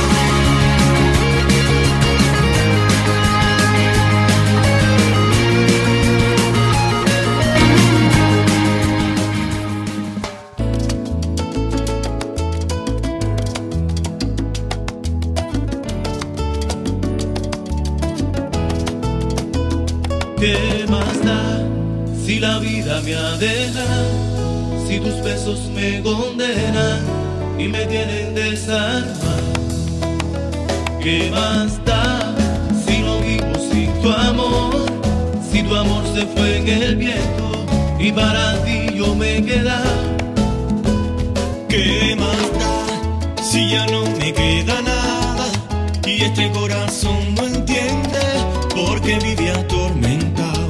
¿Qué más da si la vida me aleja? Si tus besos me condenan y me tienen desarmado. ¿Qué más da si no vivo sin tu amor? Si tu amor se fue en el viento y para ti yo me he quedado. ¿Qué más da si ya no me queda nada? Y este corazón no entiende porque vive atormentado.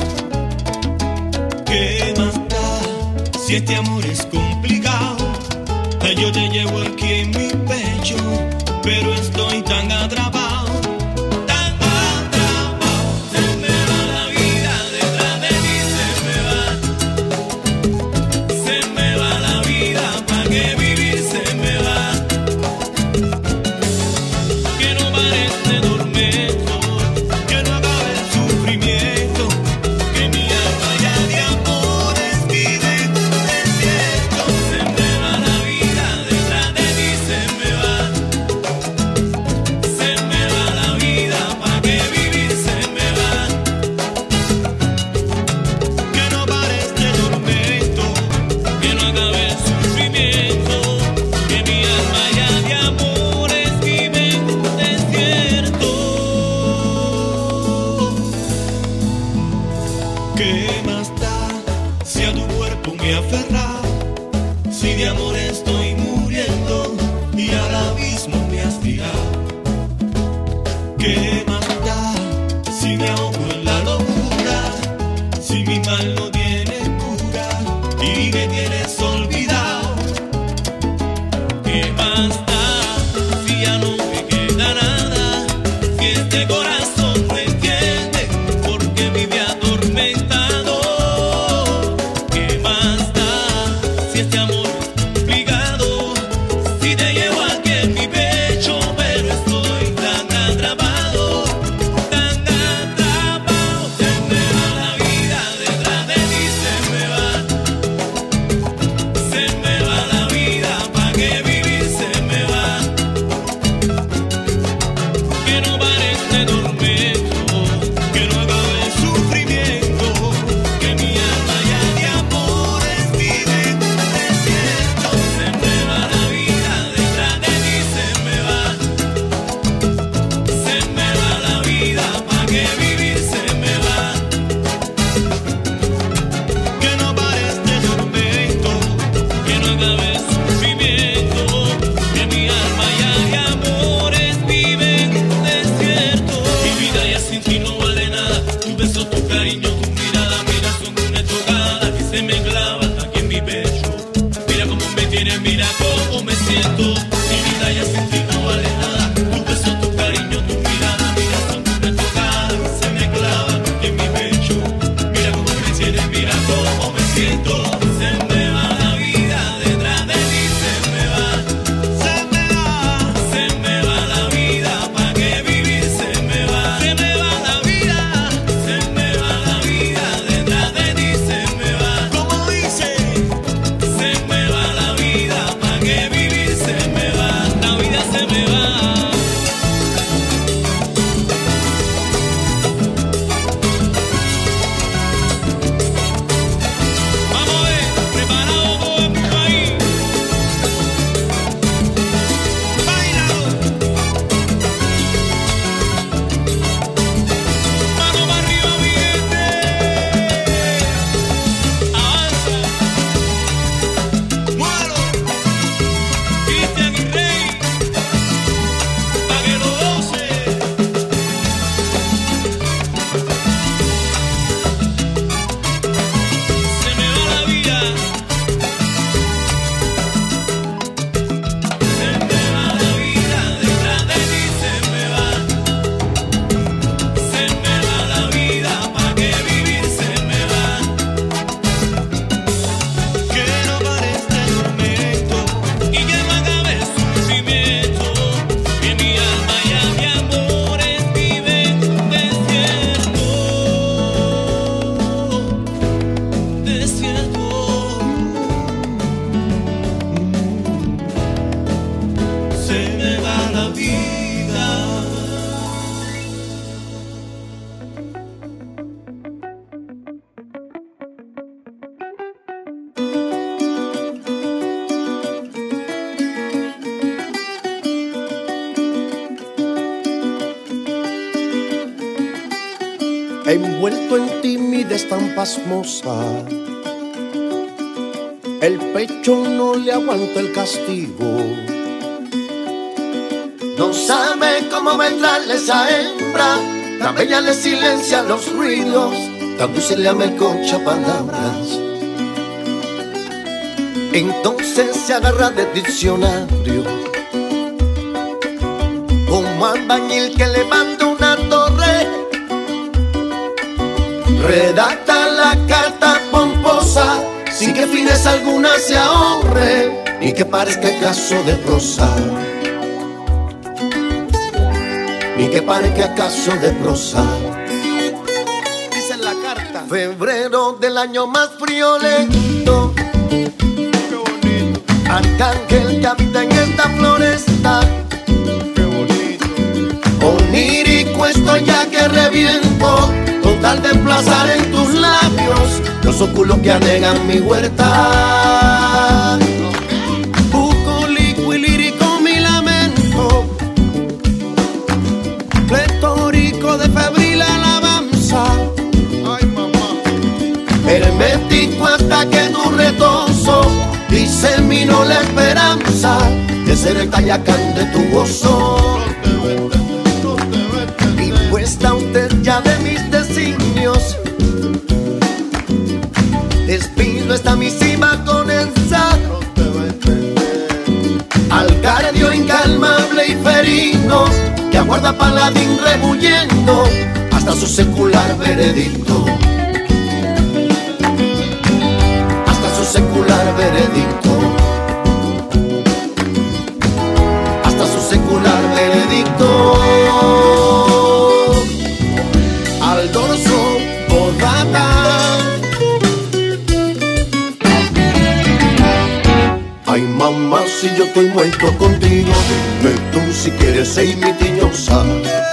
¿Qué más da si este amor es complicado? Yo te llevo aquí en mi pecho, pero estoy tan atrapado, tan atrapado. Se me va la vida, detrás de mí se me va. Se me va la vida, ¿pa' qué vivir se me va? Que no pare este tormento, que no acabe el sufrimiento, que mi alma ya de amores vive en un desierto. Se me va la vida, detrás de mí se me va. Se me va la vida, ¿pa' qué vivir se me va? Que no pare este tormento, que no acabe el sufrimiento, que mi alma ya de amores vive en un desierto. ¿Qué más da si a tu cuerpo me he aferrado? Si de amor estoy muriendo y al abismo me has tirado. ¿Qué más da si me ahogo en la locura? Si mi mal no tiene cura y me tienes olvidado. ¿Qué más da si ya no me queda nada? Si este corazón no entiende porque vive atormentado. ¿Qué más da si este amor es complicado? Si te llevo aquí en mi pecho, pero estoy tan atrapado, tan atrapado. Se me va la vida, detrás de mí envuelto en timidez tan pasmosa. El pecho no le aguanta el castigo. No sabe cómo venderle esa hembra, tan bella le silencia los ruidos, tan dulce le amelconcha palabras. Entonces se agarra de diccionario, como albañil que levanta una torre. Redacta la carta pomposa, sin que fines alguna se ahorre, ni que parezca caso de prosa, ni que parezca caso de prosa. Dice en la carta: febrero del año más friolento, arcángel que habita en esta floresta. Qué bonito. Onírico estoy ya que reviento, con tal de emplazar en tus labios los óculos que anegan mi huerta. Bucólico y lírico mi lamento, pletórico de febril alabanza. Ay, mamá. Hermético hasta que tu retozo diseminó la esperanza de ser el Tayacán de tu gozo. Y puesta usted ya de mis designios, despido esta misiva con el sacro. Al cardio incalmable y ferino que aguarda paladín rebuyendo hasta su secular veredicto. Hasta su secular veredicto. Hasta su secular veredicto. Al dorso podata. Ay, mamá, si yo estoy muerto contigo, dime tú si quieres ser mi tiñosa.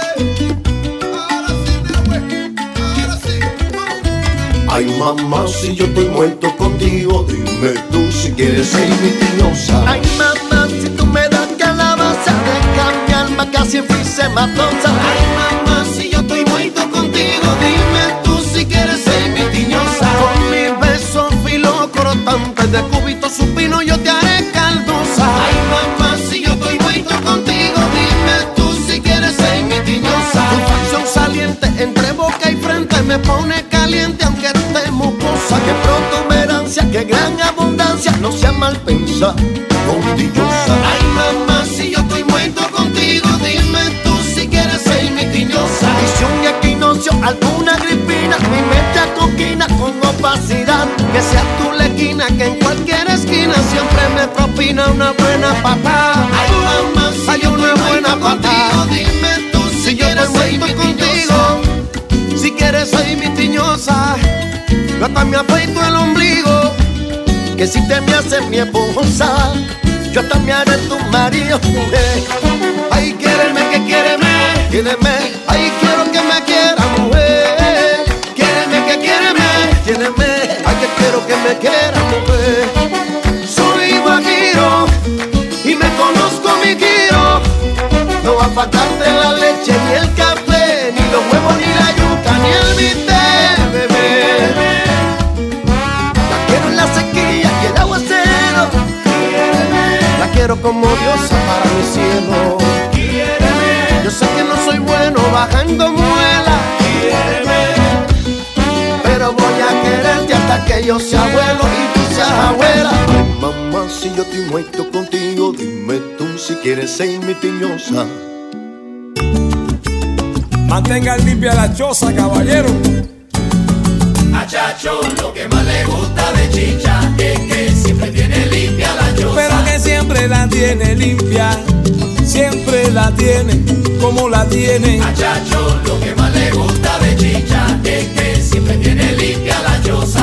Ay, mamá, si yo estoy muerto contigo, dime tú si quieres ser mi tiñosa. Ay, mamá, si tú me das calabaza, deja mi alma casi fuise matosa. Ay, mamá, si yo estoy muerto contigo, dime tú si quieres ser mi tiñosa. Con mi beso filo cortante de cúbito supino yo te haré caldosa. Ay, mamá, si yo estoy muerto contigo, dime tú si quieres ser mi tiñosa. Tu facción saliente entre boca y frente me pone caliente aunque esté mucosa. Que protuberancia, que gran abundancia, no sea mal pensada, condillosa. Ay, mamá, si yo estoy muerto contigo, dime tú si quieres ser mi tiñosa. Visión y equinoccio, alguna gripina, mi mente acoquina con opacidad. Que sea tu lequina, que en cualquier esquina siempre me propina una buena patada. Ay, mamá, si hay una buena patada. Dime tú si, si yo estoy muerto contigo, si quieres ser mi tiñosa. Yo hasta me afeito el ombligo, que si te me haces mi esposa, yo hasta me haré tu marido. Mujer. Ay, quiéreme, que quiéreme, quiéreme. Ay, quiero que me quiera, mujer. Quiéreme, que quiéreme, quiéreme. Ay, que quiero que me quiera, mujer. Soy guajiro y me conozco mi giro. No va a faltarte la leche ni el café, ni los huevos, ni la yuca, ni el bistec, bebé. La quiero en la sequía y el aguacero. La quiero como diosa para mi cielo. Yo sé que no soy bueno bajando muela, pero voy a quererte hasta que yo sea abuelo y tú seas abuela. Ay, mamá, si yo estoy muerto contigo, dime tú si quieres ser mi tiñosa. Mantenga limpia la choza, caballero. A Chacho lo que más le gusta de Chicha es que siempre tiene limpia la choza. Pero que siempre la tiene limpia, siempre la tiene como la tiene. A Chacho lo que más le gusta de Chicha es que siempre tiene limpia la choza.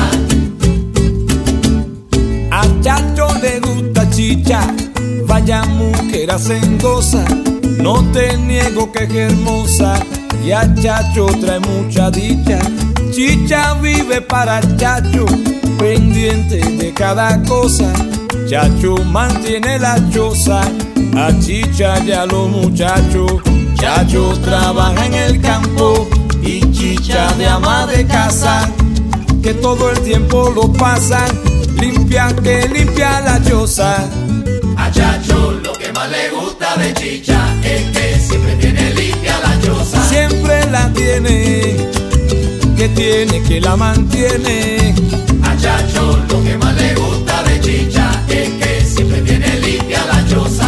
A Chacho le gusta Chicha, vaya mujer hacendosa. No te niego que es hermosa y a Chacho trae mucha dicha. Chicha vive para Chacho, pendiente de cada cosa. Chacho mantiene la choza, a Chicha y a los muchachos. Chacho trabaja en el campo y Chicha chicha de ama de casa, que todo el tiempo lo pasa, limpia que limpia la choza. A Chacho lo que más le gusta de chicha es que siempre tiene limpia la choza. Siempre la tiene, que tiene, que la mantiene. A Chacho lo que más le gusta de chicha es que siempre tiene limpia la choza.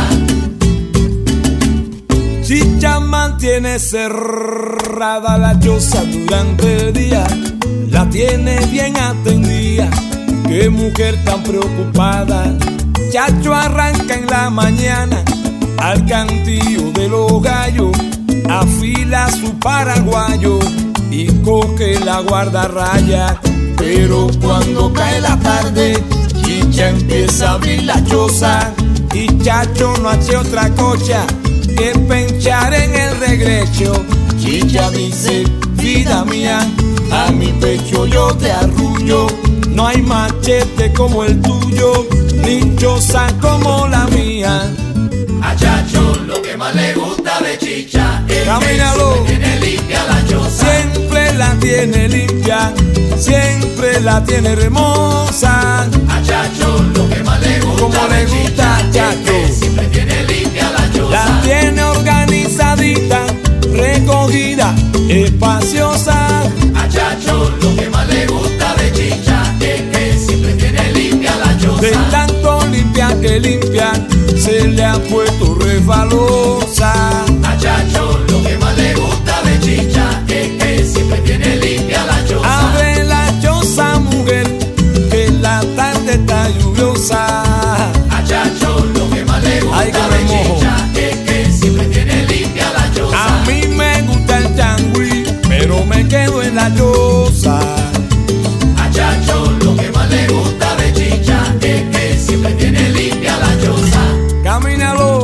Chicha mantiene cerrada la choza durante el día, la tiene bien atendida. Qué mujer tan preocupada. Chacho arranca en la mañana al cantillo de los gallos, afila su paraguayo y coge la guardarraya. Pero cuando cae la tarde, Chicha empieza a abrir la choza y Chacho no hace otra cosa que penchar en el regrecho. Chicha dice, vida mía, a mi pecho yo te arrullo. No hay machete como el tuyo, ni choza como la mía. A Chacho lo que más le gusta de chicha es Camínalo. que siempre tiene limpia la choza. Siempre la tiene limpia, siempre la tiene hermosa. A Chacho lo que más le gusta como le gusta a Chacho, es que siempre tiene limpia la choza. La tiene organizadita, recogida, espaciosa. A Chacho lo que más le gusta de chicha es que siempre tiene limpia la choza. De tanto limpia que limpia, se le ha puesto resbalosa. A Chacho lo que más le gusta de chicha es que siempre tiene limpia la choza. Abre la choza, mujer, que la tarde está lluviosa. A Chacho lo que más le gusta Ay, que de me mojo. chicha es que siempre tiene limpia la choza. A mí me gusta el changüí, pero me quedo en la choza. A Chacho lo que más le gusta de chicha es que siempre tiene limpia la choza. Camínalo.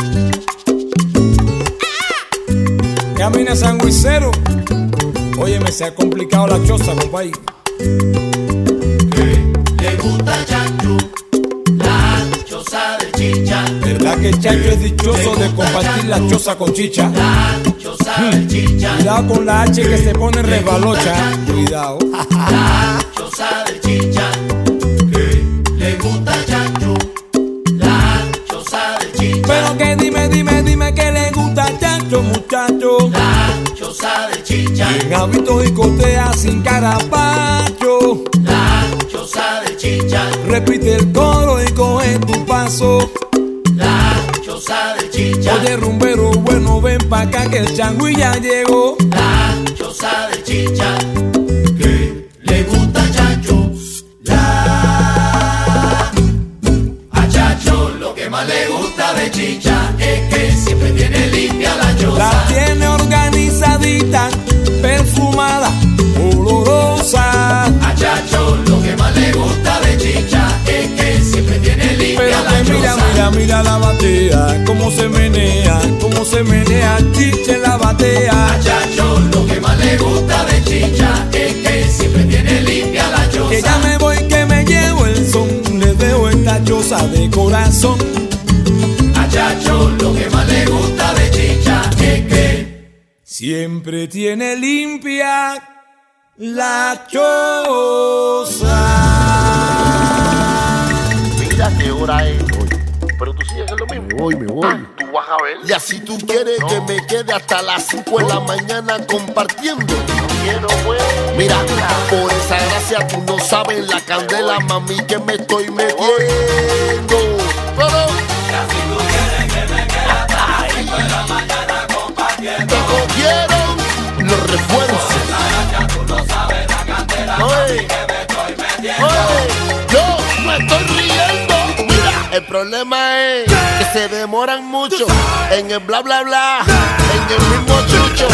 Camina sanguicero. Óyeme, se ha complicado la choza, compadre. Le gusta a Chacho la choza de chicha. ¿Verdad que Chacho es dichoso de compartir la choza con Chicha? La choza de chicha. Cuidado con la H que se pone resbalocha. Cuidado. La choza de chicha. Le gusta a Chacho la choza de chicha. Pero que dime, dime, dime que le gusta a Chacho, muchacho. La choza de chicha. En hábito y cotea sin carapacho. La choza de chicha. Repite el coro y coge tu paso. La choza de chicha. Oye, rumbero bueno, ven pa' acá que el changüí ya llegó. La choza de chicha. Que le gusta a Chacho la. A Chacho lo que más le gusta de chicha es que siempre tiene limpia la choza. La tiene organizadita, perfumada, olorosa. A Chacho lo que más le gusta de chicha es que siempre tiene limpia Pero la que mira, choza. mira, mira la batea, cómo se menea, cómo se menea, Chicha en la batea. A Chacho lo que más le gusta de chicha es que siempre tiene limpia la choza. Que ya me voy, que me llevo el son, le dejo esta choza de corazón. A Chacho lo que más le gusta de chicha es que siempre tiene limpia la choza. Mira qué hora es. Pero tú sigues en lo mismo. Me voy, me voy. Tú vas a ver. Y así tú quieres No. que me quede hasta las cinco de la mañana compartiendo. Quiero, pues. Mira, por esa gracia tú no sabes la candela, mami, que me estoy metiendo. Pero casi tú quieres que me quede hasta las cinco de la mañana compartiendo. te cogieron los refuerzos. Tú no sabes la candela, Oye. mami, que me estoy metiendo. Oye, yo me estoy riendo. Mira, el problema es que se demoran mucho en el bla bla bla, en el mismo chucho.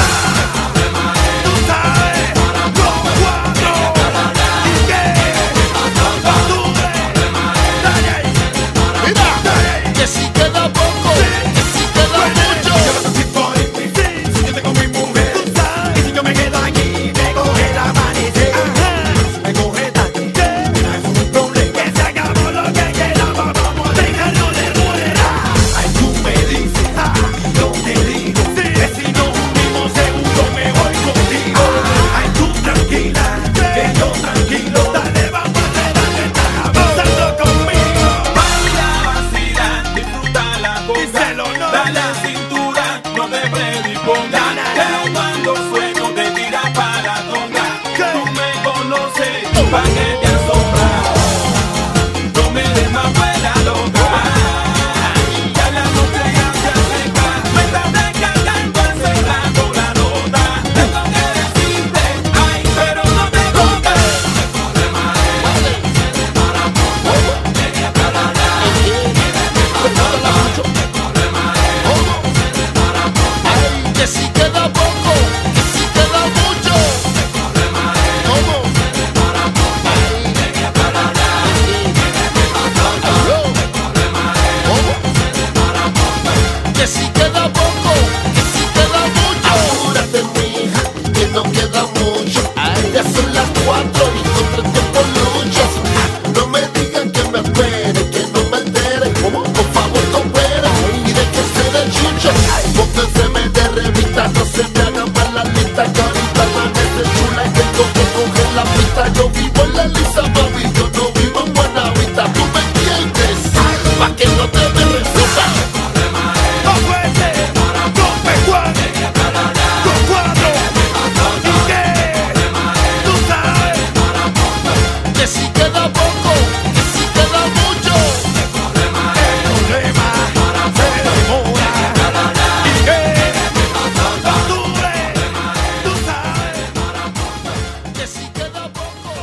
Mira, que si queda poco, que si queda mucho. Si yo tengo mi mujer, y si yo me quedo aquí, me coge el amanecer. Me coge tarde, no es un problema. Que se acabó lo que quedaba, vamos a dejarlo de rueda. Ay, tú me dices, y yo te digo, que si nos unimos seguro me voy contigo. pa' que te asombras. No me des más vuela loca. Ya la noche ya se acerca. Me estás descargando, encerrando la nota. Tengo que decirte, ay, pero no te contes. Me corre mareo, me separa poco. Media cara la, me corre mareo, me separa poco. Que si queda poco, que si queda mucho. Me corre mareo, ¿Cómo? me separa poco. Media cara la, me corre mareo, me separa poco. Que si queda poco, que si queda mucho. Apúrate, mija, que no queda mucho. Ya son las cuatro y contra el tiempo luchas. No me digan que me espere, que no me entere. Por favor, coopera y déjense de chucho. Pónganseme de revista, no se me hagan mal la lista. Que ahorita amanece chula y tengo que coger la pista. Yo vivo en la lisa, mami, yo no vivo en Buenavista. ¿Tú me entiendes? Pa' que no te me resulta. Dos veces, dos pecuares, dos cuatro, ¿y qué? Tú sabes. Que si queda poco, que si queda mucho. El problema se demora, ¿y qué? Octubre, tú sabes. Que si queda poco.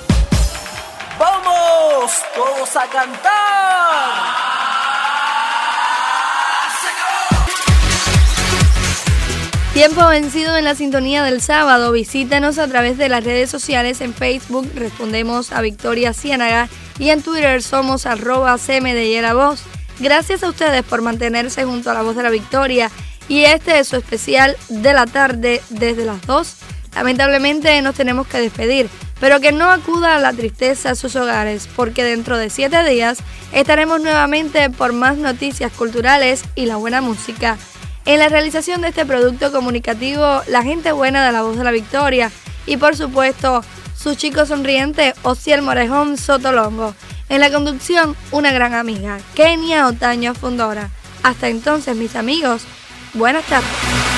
¡Vamos! ¡Todos a cantar! Tiempo vencido en la sintonía del sábado. Visítanos a través de las redes sociales. En Facebook respondemos a Victoria Ciénaga y en Twitter somos arroba cmdlavoz. Gracias a ustedes por mantenerse junto a la voz de la Victoria y este es su especial de la tarde desde las dos. Lamentablemente nos tenemos que despedir, pero que no acuda a la tristeza a sus hogares, porque dentro de siete días estaremos nuevamente por más noticias culturales y la buena música. En la realización de este producto comunicativo, la gente buena de la voz de la Victoria y por supuesto, su chico sonriente Osiel Morejón Sotolongo. En la conducción, una gran amiga, Kenia Otaño Fundora. Hasta entonces, mis amigos, buenas tardes.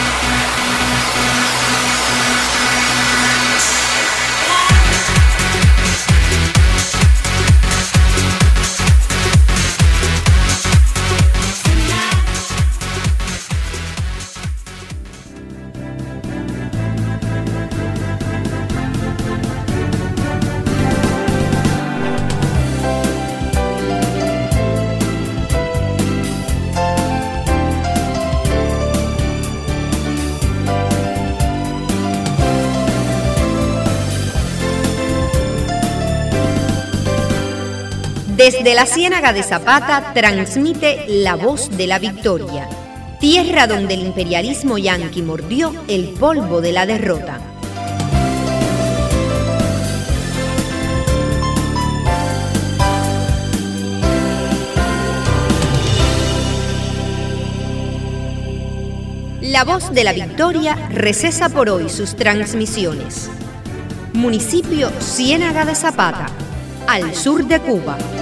Desde la Ciénaga de Zapata transmite la voz de la Victoria, tierra donde el imperialismo yanqui mordió el polvo de la derrota. La voz de la Victoria recesa por hoy sus transmisiones. Municipio Ciénaga de Zapata, al sur de Cuba.